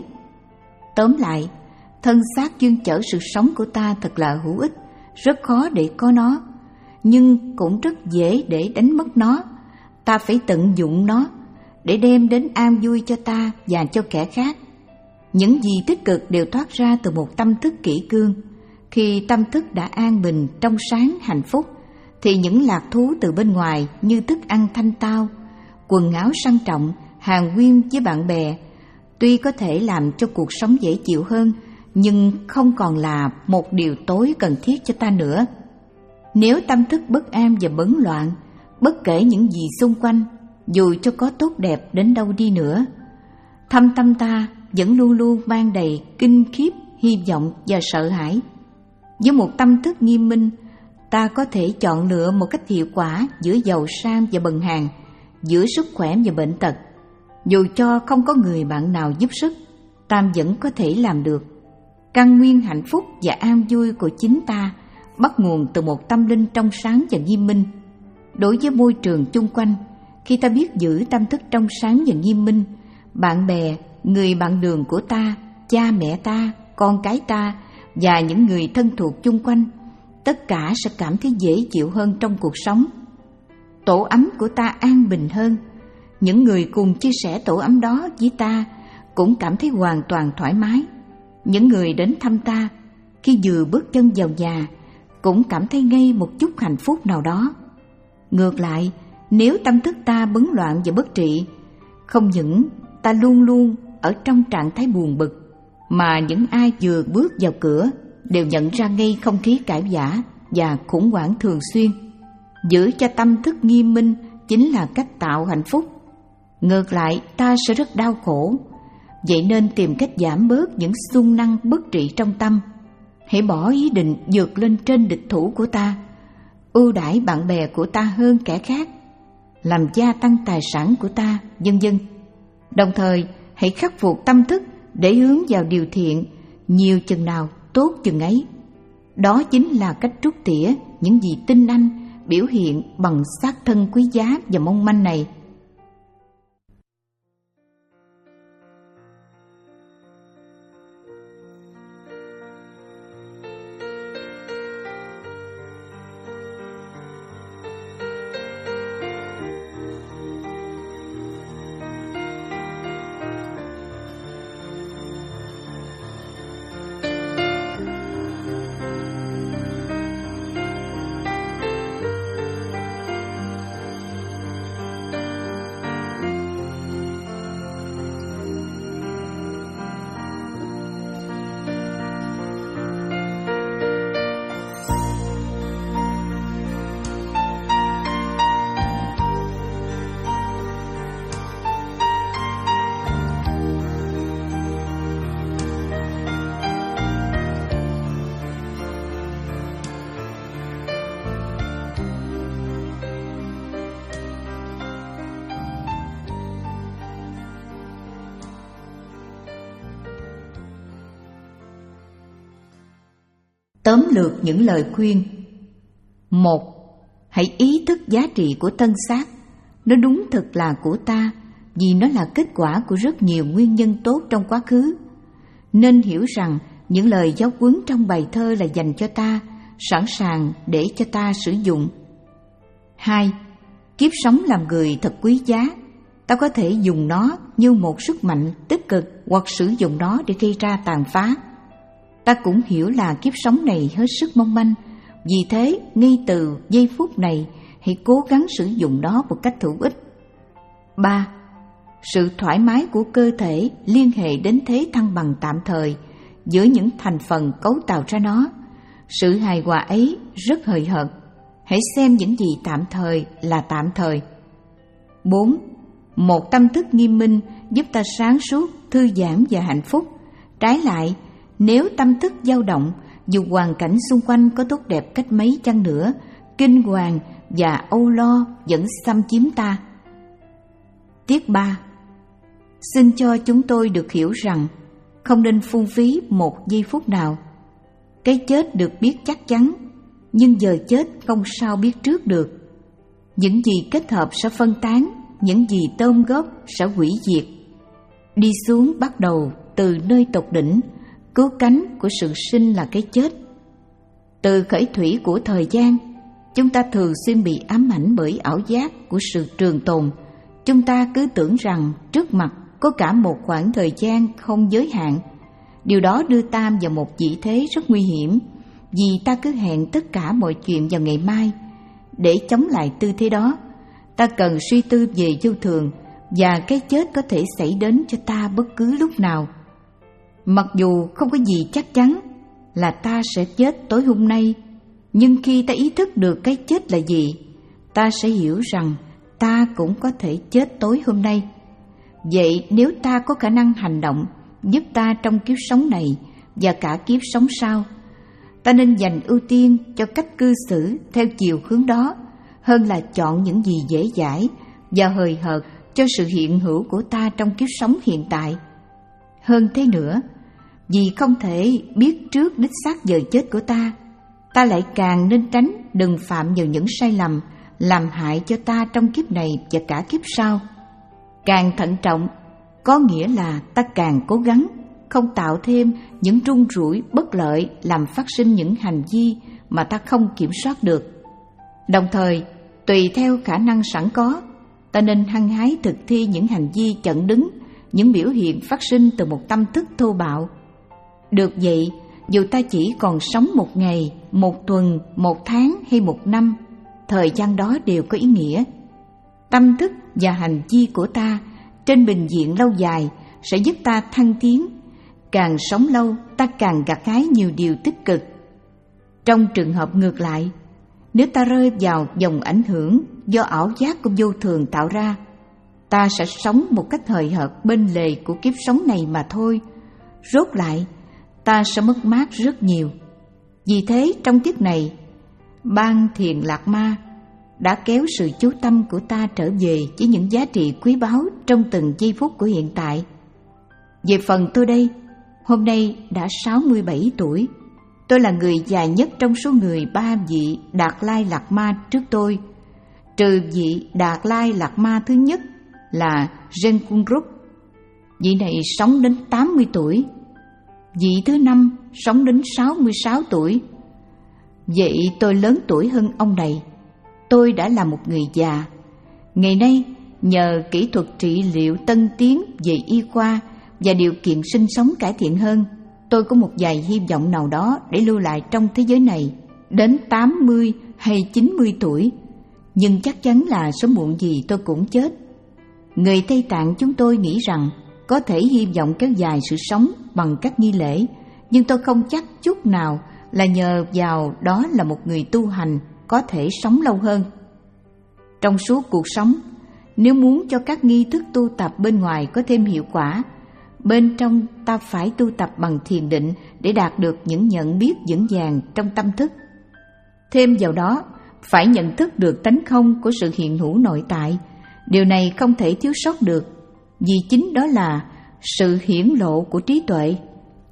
Tóm lại, thân xác chuyên chở sự sống của ta thật là hữu ích, rất khó để có nó, nhưng cũng rất dễ để đánh mất nó. Ta phải tận dụng nó để đem đến an vui cho ta và cho kẻ khác. Những gì tích cực đều thoát ra từ một tâm thức kỷ cương. Khi tâm thức đã an bình, trong sáng, hạnh phúc, thì những lạc thú từ bên ngoài như thức ăn thanh tao, quần áo sang trọng, hàn huyên với bạn bè, tuy có thể làm cho cuộc sống dễ chịu hơn, nhưng không còn là một điều tối cần thiết cho ta nữa. Nếu tâm thức bất an và bấn loạn, bất kể những gì xung quanh, dù cho có tốt đẹp đến đâu đi nữa, thâm tâm ta vẫn luôn luôn mang đầy kinh khiếp, hy vọng và sợ hãi. Với một tâm thức nghiêm minh, ta có thể chọn lựa một cách hiệu quả giữa giàu sang và bần hàn, giữa sức khỏe và bệnh tật. Dù cho không có người bạn nào giúp sức, ta vẫn có thể làm được. Căn nguyên hạnh phúc và an vui của chính ta bắt nguồn từ một tâm linh trong sáng và nghiêm minh. Đối với môi trường chung quanh, khi ta biết giữ tâm thức trong sáng và nghiêm minh, bạn bè, người bạn đường của ta, cha mẹ ta, con cái ta và những người thân thuộc chung quanh, tất cả sẽ cảm thấy dễ chịu hơn trong cuộc sống. Tổ ấm của ta an bình hơn. Những người cùng chia sẻ tổ ấm đó với ta cũng cảm thấy hoàn toàn thoải mái. Những người đến thăm ta, khi vừa bước chân vào nhà, cũng cảm thấy ngay một chút hạnh phúc nào đó. Ngược lại, nếu tâm thức ta bấn loạn và bất trị, không những ta luôn luôn ở trong trạng thái buồn bực, mà những ai vừa bước vào cửa đều nhận ra ngay không khí cãi vã và khủng hoảng thường xuyên. Giữ cho tâm thức nghiêm minh chính là cách tạo hạnh phúc. Ngược lại, ta sẽ rất đau khổ. Vậy nên tìm cách giảm bớt những xung năng bất trị trong tâm. Hãy bỏ ý định vượt lên trên địch thủ của ta, ưu đãi bạn bè của ta hơn kẻ khác, làm gia tăng tài sản của ta, vân vân. Đồng thời, hãy khắc phục tâm thức để hướng vào điều thiện, nhiều chừng nào tốt chừng ấy. Đó chính là cách trút tỉa những gì tinh anh biểu hiện bằng xác thân quý giá và mong manh này. Tóm lược những lời khuyên. Một, hãy ý thức giá trị của thân xác. Nó đúng thực là của ta, vì nó là kết quả của rất nhiều nguyên nhân tốt trong quá khứ. Nên hiểu rằng những lời giáo huấn trong bài thơ là dành cho ta, sẵn sàng để cho ta sử dụng. Hai, kiếp sống làm người thật quý giá. Ta có thể dùng nó như một sức mạnh tích cực hoặc sử dụng nó để gây ra tàn phá. Ta cũng hiểu là kiếp sống này hết sức mong manh, vì thế ngay từ giây phút này hãy cố gắng sử dụng nó một cách hữu ích. Ba, sự thoải mái của cơ thể liên hệ đến thế thăng bằng tạm thời giữa những thành phần cấu tạo ra nó. Sự hài hòa ấy rất hời hợt. Hãy xem những gì tạm thời là tạm thời. Bốn, một tâm thức nghiêm minh giúp ta sáng suốt, thư giãn và hạnh phúc. Trái lại, nếu tâm thức dao động, dù hoàn cảnh xung quanh có tốt đẹp cách mấy chăng nữa, kinh hoàng và âu lo vẫn xâm chiếm ta. Tiết ba, xin cho chúng tôi được hiểu rằng không nên phung phí một giây phút nào. Cái chết được biết chắc chắn, nhưng giờ chết không sao biết trước được. Những gì kết hợp sẽ phân tán, những gì tôm góp sẽ hủy diệt. Đi xuống bắt đầu từ nơi tột đỉnh, cứu cánh của sự sinh là cái chết. Từ khởi thủy của thời gian, chúng ta thường xuyên bị ám ảnh bởi ảo giác của sự trường tồn. Chúng ta cứ tưởng rằng trước mặt có cả một khoảng thời gian không giới hạn. Điều đó đưa ta vào một vị thế rất nguy hiểm, vì ta cứ hẹn tất cả mọi chuyện vào ngày mai. Để chống lại tư thế đó, ta cần suy tư về vô thường và cái chết có thể xảy đến cho ta bất cứ lúc nào. Mặc dù không có gì chắc chắn là ta sẽ chết tối hôm nay, nhưng khi ta ý thức được cái chết là gì, ta sẽ hiểu rằng ta cũng có thể chết tối hôm nay. Vậy nếu ta có khả năng hành động giúp ta trong kiếp sống này và cả kiếp sống sau, ta nên dành ưu tiên cho cách cư xử theo chiều hướng đó, hơn là chọn những gì dễ dãi và hời hợt cho sự hiện hữu của ta trong kiếp sống hiện tại. Hơn thế nữa, vì không thể biết trước đích xác giờ chết của ta, ta lại càng nên tránh đừng phạm vào những sai lầm làm hại cho ta trong kiếp này và cả kiếp sau. Càng thận trọng có nghĩa là ta càng cố gắng không tạo thêm những rung rủi bất lợi làm phát sinh những hành vi mà ta không kiểm soát được. Đồng thời, tùy theo khả năng sẵn có, ta nên hăng hái thực thi những hành vi chặn đứng những biểu hiện phát sinh từ một tâm thức thô bạo. Được vậy, dù ta chỉ còn sống một ngày, một tuần, một tháng hay một năm, thời gian đó đều có ý nghĩa. Tâm thức và hành vi của ta trên bình diện lâu dài sẽ giúp ta thăng tiến. Càng sống lâu, ta càng gặt hái nhiều điều tích cực. Trong trường hợp ngược lại, nếu ta rơi vào dòng ảnh hưởng do ảo giác của vô thường tạo ra, ta sẽ sống một cách hời hợt bên lề của kiếp sống này mà thôi. Rốt lại, ta sẽ mất mát rất nhiều. Vì thế, trong tiết này, Ban Thiền Lạc Ma đã kéo sự chú tâm của ta trở về với những giá trị quý báu trong từng giây phút của hiện tại. Về phần tôi đây, hôm nay đã sáu mươi bảy tuổi. Tôi là người già nhất trong số người ba vị Đạt Lai Lạt Ma trước tôi, trừ vị Đạt Lai Lạt Ma thứ nhất là Renkungrup. Vị này sống đến tám mươi tuổi. Vị thứ năm sống đến sáu mươi sáu tuổi. Vậy tôi lớn tuổi hơn ông này. Tôi đã là một người già. Ngày nay, nhờ kỹ thuật trị liệu tân tiến về y khoa và điều kiện sinh sống cải thiện hơn, tôi có một vài hy vọng nào đó để lưu lại trong thế giới này đến tám mươi hay chín mươi tuổi. Nhưng chắc chắn là sớm muộn gì tôi cũng chết. Người Tây Tạng chúng tôi nghĩ rằng có thể hy vọng kéo dài sự sống bằng các nghi lễ, nhưng tôi không chắc chút nào là nhờ vào đó là một người tu hành có thể sống lâu hơn. Trong suốt cuộc sống, nếu muốn cho các nghi thức tu tập bên ngoài có thêm hiệu quả, bên trong ta phải tu tập bằng thiền định để đạt được những nhận biết vững vàng trong tâm thức. Thêm vào đó, phải nhận thức được tánh không của sự hiện hữu nội tại. Điều này không thể thiếu sót được, vì chính đó là sự hiển lộ của trí tuệ.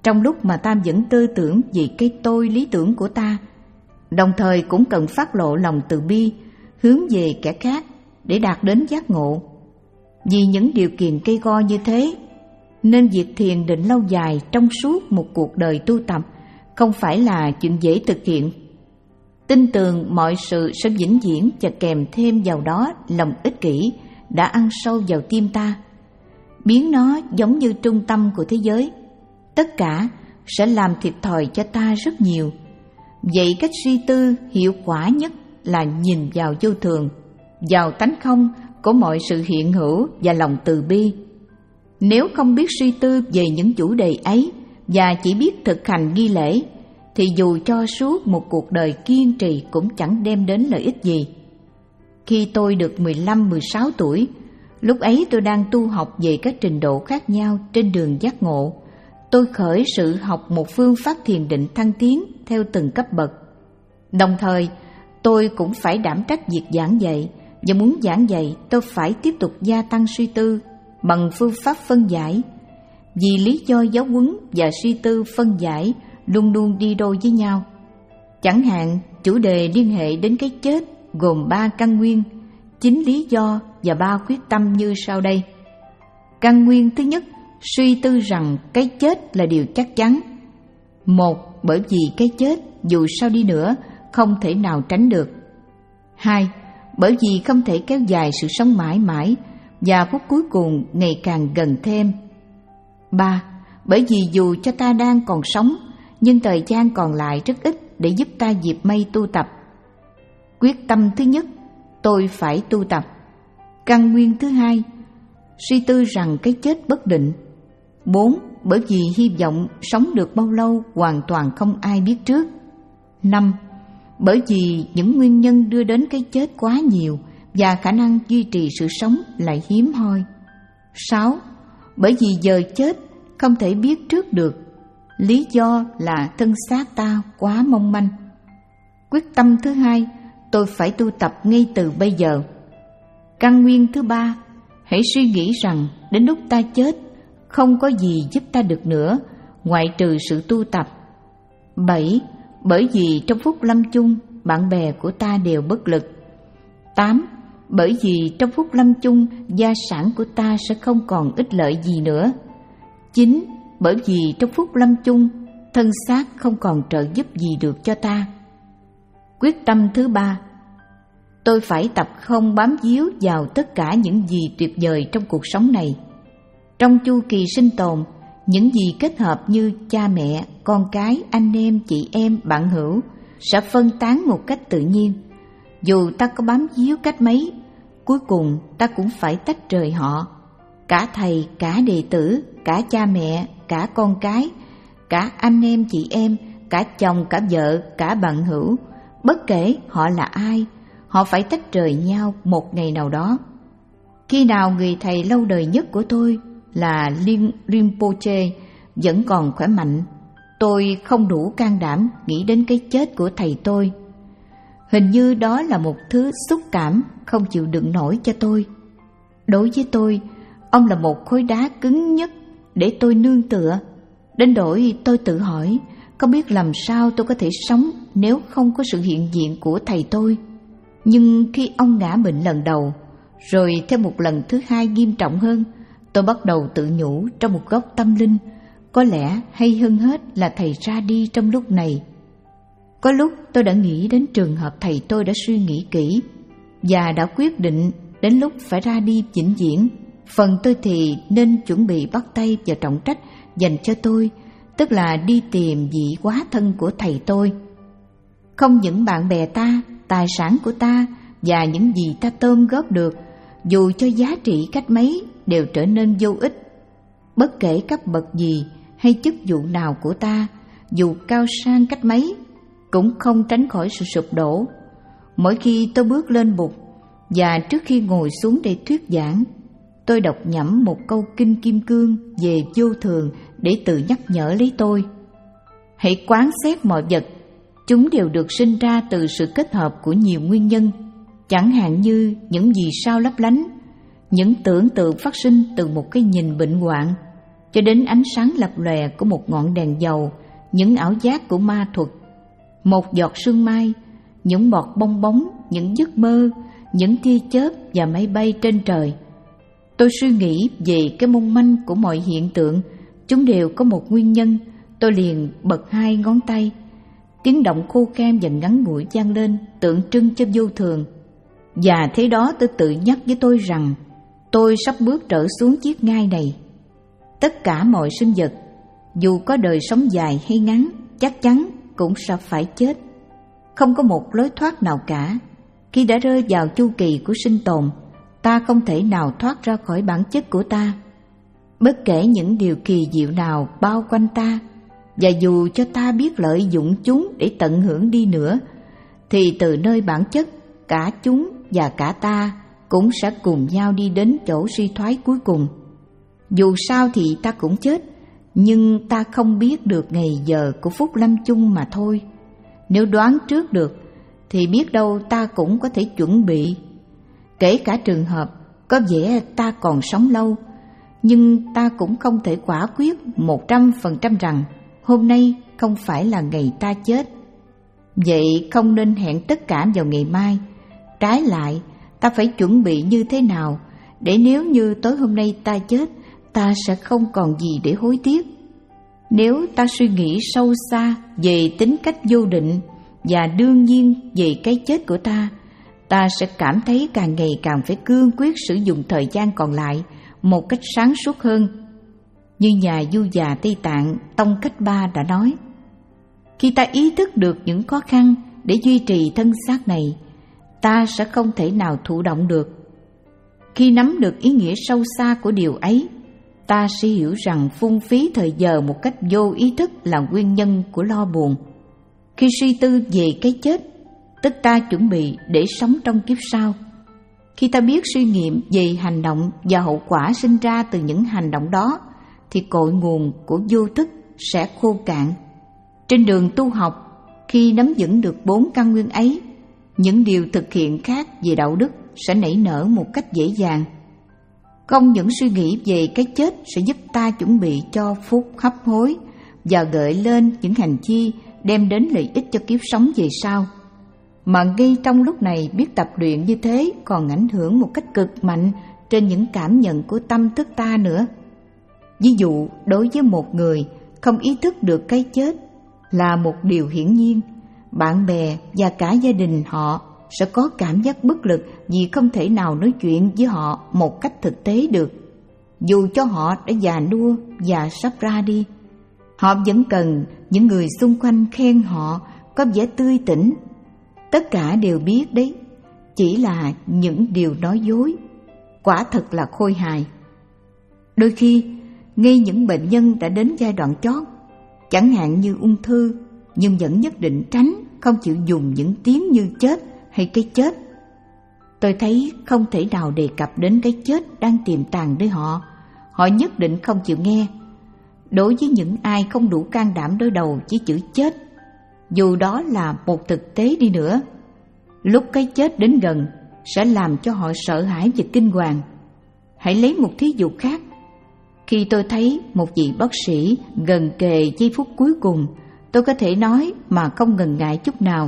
trong lúc mà ta vẫn tư tưởng về cái tôi lý tưởng của ta, đồng thời cũng cần phát lộ lòng từ bi hướng về kẻ khác để đạt đến giác ngộ. Vì những điều kiện cây go như thế, nên việc thiền định lâu dài trong suốt một cuộc đời tu tập không phải là chuyện dễ thực hiện. Tin tưởng mọi sự sẽ vĩnh viễn và kèm thêm vào đó lòng ích kỷ đã ăn sâu vào tim ta, biến nó giống như trung tâm của thế giới. Tất cả sẽ làm thiệt thòi cho ta rất nhiều. Vậy cách suy tư hiệu quả nhất là nhìn vào vô thường, vào tánh không của mọi sự hiện hữu và lòng từ bi. Nếu không biết suy tư về những chủ đề ấy và chỉ biết thực hành nghi lễ, thì dù cho suốt một cuộc đời kiên trì cũng chẳng đem đến lợi ích gì. Khi tôi được mười lăm mười sáu tuổi, lúc ấy tôi đang tu học về các trình độ khác nhau trên đường giác ngộ. Tôi khởi sự học một phương pháp thiền định thăng tiến theo từng cấp bậc. Đồng thời, tôi cũng phải đảm trách việc giảng dạy, và muốn giảng dạy tôi phải tiếp tục gia tăng suy tư bằng phương pháp phân giải. Vì lý do giáo huấn và suy tư phân giải luôn luôn đi đôi với nhau. Chẳng hạn, chủ đề liên hệ đến cái chết gồm ba căn nguyên, chín lý do và ba quyết tâm như sau đây. Căn nguyên thứ nhất, suy tư rằng cái chết là điều chắc chắn. Một, bởi vì cái chết dù sao đi nữa không thể nào tránh được. Hai, bởi vì không thể kéo dài sự sống mãi mãi và phút cuối cùng ngày càng gần thêm. Ba, bởi vì dù cho ta đang còn sống, nhưng thời gian còn lại rất ít để giúp ta dịp mây tu tập. Quyết tâm thứ nhất, tôi phải tu tập. Căn nguyên thứ hai, suy tư rằng cái chết bất định. Bốn, bởi vì hy vọng sống được bao lâu hoàn toàn không ai biết trước. Năm, bởi vì những nguyên nhân đưa đến cái chết quá nhiều và khả năng duy trì sự sống lại hiếm hoi. Sáu, bởi vì giờ chết không thể biết trước được. Lý do là thân xác ta quá mong manh. Quyết tâm thứ hai, tôi phải tu tập ngay từ bây giờ. Căn nguyên thứ ba, hãy suy nghĩ rằng đến lúc ta chết, không có gì giúp ta được nữa ngoại trừ sự tu tập. Bảy, bởi vì trong phút lâm chung, bạn bè của ta đều bất lực. Tám, bởi vì trong phút lâm chung, gia sản của ta sẽ không còn ích lợi gì nữa. Chín, bởi vì trong phút lâm chung, thân xác không còn trợ giúp gì được cho ta. Quyết tâm thứ ba, tôi phải tập không bám víu vào tất cả những gì tuyệt vời trong cuộc sống này. Trong chu kỳ sinh tồn, những gì kết hợp như cha mẹ, con cái, anh em, chị em, bạn hữu sẽ phân tán một cách tự nhiên. Dù ta có bám víu cách mấy, cuối cùng ta cũng phải tách rời họ. Cả thầy, cả đệ tử, cả cha mẹ, cả con cái, cả anh em, chị em, cả chồng, cả vợ, cả bạn hữu, bất kể họ là ai, họ phải tách rời nhau một ngày nào đó. Khi nào người thầy lâu đời nhất của tôi là Rinpoche vẫn còn khỏe mạnh, tôi không đủ can đảm nghĩ đến cái chết của thầy tôi. Hình như đó là một thứ xúc cảm không chịu đựng nổi cho tôi. Đối với tôi, ông là một khối đá cứng nhất để tôi nương tựa, đến nỗi tôi tự hỏi không biết làm sao tôi có thể sống nếu không có sự hiện diện của thầy tôi. Nhưng khi ông ngã bệnh lần đầu, rồi thêm một lần thứ hai nghiêm trọng hơn, tôi bắt đầu tự nhủ trong một góc tâm linh, có lẽ hay hơn hết là thầy ra đi trong lúc này. Có lúc tôi đã nghĩ đến trường hợp thầy tôi đã suy nghĩ kỹ và đã quyết định đến lúc phải ra đi vĩnh viễn. Phần tôi thì nên chuẩn bị bắt tay vào trọng trách dành cho tôi, tức là đi tìm vị quá thân của thầy tôi. Không những bạn bè ta, tài sản của ta và những gì ta tôm góp được, dù cho giá trị cách mấy, đều trở nên vô ích. Bất kể cấp bậc gì hay chức vụ nào của ta, dù cao sang cách mấy, cũng không tránh khỏi sự sụp đổ. Mỗi khi tôi bước lên bục và trước khi ngồi xuống để thuyết giảng, tôi đọc nhẩm một câu kinh kim cương về vô thường để tự nhắc nhở lấy tôi. Hãy quán xét mọi vật, chúng đều được sinh ra từ sự kết hợp của nhiều nguyên nhân, chẳng hạn như những vì sao lấp lánh, những tưởng tượng phát sinh từ một cái nhìn bệnh hoạn, cho đến ánh sáng lập lòe của một ngọn đèn dầu, những ảo giác của ma thuật, một giọt sương mai, những bọt bong bóng, những giấc mơ, những tia chớp và máy bay trên trời. Tôi suy nghĩ về cái mong manh của mọi hiện tượng, chúng đều có một nguyên nhân. Tôi liền bật hai ngón tay. Tiếng động khô khan và ngắn ngủi vang lên, tượng trưng cho vô thường. Và thế đó tôi tự nhắc với tôi rằng tôi sắp bước trở xuống chiếc ngai này. Tất cả mọi sinh vật, dù có đời sống dài hay ngắn, chắc chắn cũng sẽ phải chết. Không có một lối thoát nào cả. Khi đã rơi vào chu kỳ của sinh tồn, ta không thể nào thoát ra khỏi bản chất của ta. Bất kể những điều kỳ diệu nào bao quanh ta, và dù cho ta biết lợi dụng chúng để tận hưởng đi nữa, thì từ nơi bản chất, cả chúng và cả ta cũng sẽ cùng nhau đi đến chỗ suy thoái cuối cùng. Dù sao thì ta cũng chết, nhưng ta không biết được ngày giờ của phút lâm chung mà thôi. Nếu đoán trước được, thì biết đâu ta cũng có thể chuẩn bị. Kể cả trường hợp có vẻ ta còn sống lâu, nhưng ta cũng không thể quả quyết một trăm phần trăm rằng hôm nay không phải là ngày ta chết. Vậy không nên hẹn tất cả vào ngày mai. Trái lại, ta phải chuẩn bị như thế nào để nếu như tối hôm nay ta chết, ta sẽ không còn gì để hối tiếc. Nếu ta suy nghĩ sâu xa về tính cách vô định và đương nhiên về cái chết của ta, ta sẽ cảm thấy càng ngày càng phải cương quyết sử dụng thời gian còn lại một cách sáng suốt hơn. Như nhà Du già Tây Tạng Tông Cách Ba đã nói, khi ta ý thức được những khó khăn để duy trì thân xác này, ta sẽ không thể nào thụ động được. Khi nắm được ý nghĩa sâu xa của điều ấy, ta sẽ hiểu rằng phung phí thời giờ một cách vô ý thức là nguyên nhân của lo buồn. Khi suy tư về cái chết, tức ta chuẩn bị để sống trong kiếp sau. Khi ta biết suy nghiệm về hành động và hậu quả sinh ra từ những hành động đó, thì cội nguồn của vô thức sẽ khô cạn. Trên đường tu học, khi nắm vững được bốn căn nguyên ấy, những điều thực hiện khác về đạo đức sẽ nảy nở một cách dễ dàng. Không những suy nghĩ về cái chết sẽ giúp ta chuẩn bị cho phút hấp hối và gợi lên những hành vi đem đến lợi ích cho kiếp sống về sau, mà ngay trong lúc này biết tập luyện như thế còn ảnh hưởng một cách cực mạnh trên những cảm nhận của tâm thức ta nữa. Ví dụ, đối với một người không ý thức được cái chết là một điều hiển nhiên, bạn bè và cả gia đình họ sẽ có cảm giác bất lực vì không thể nào nói chuyện với họ một cách thực tế được. Dù cho họ đã già nua và sắp ra đi, họ vẫn cần những người xung quanh khen họ có vẻ tươi tỉnh. Tất cả đều biết đấy, chỉ là những điều nói dối. Quả thật là khôi hài. Đôi khi, ngay những bệnh nhân đã đến giai đoạn chót, chẳng hạn như ung thư, nhưng vẫn nhất định tránh, không chịu dùng những tiếng như chết hay cái chết. Tôi thấy không thể nào đề cập đến cái chết đang tiềm tàng nơi họ. Họ nhất định không chịu nghe. Đối với những ai không đủ can đảm đối đầu với chữ chết, dù đó là một thực tế đi nữa, lúc cái chết đến gần sẽ làm cho họ sợ hãi và kinh hoàng. Hãy lấy một thí dụ khác. Khi tôi thấy một vị bác sĩ gần kề giây phút cuối cùng, tôi có thể nói mà không ngần ngại chút nào: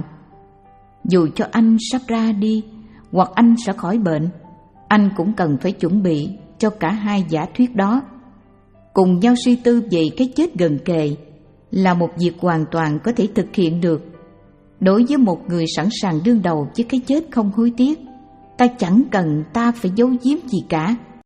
dù cho anh sắp ra đi hoặc anh sẽ khỏi bệnh, anh cũng cần phải chuẩn bị cho cả hai giả thuyết đó. Cùng nhau suy tư về cái chết gần kề là một việc hoàn toàn có thể thực hiện được. Đối với một người sẵn sàng đương đầu với cái chết không hối tiếc, ta chẳng cần ta phải giấu giếm gì cả.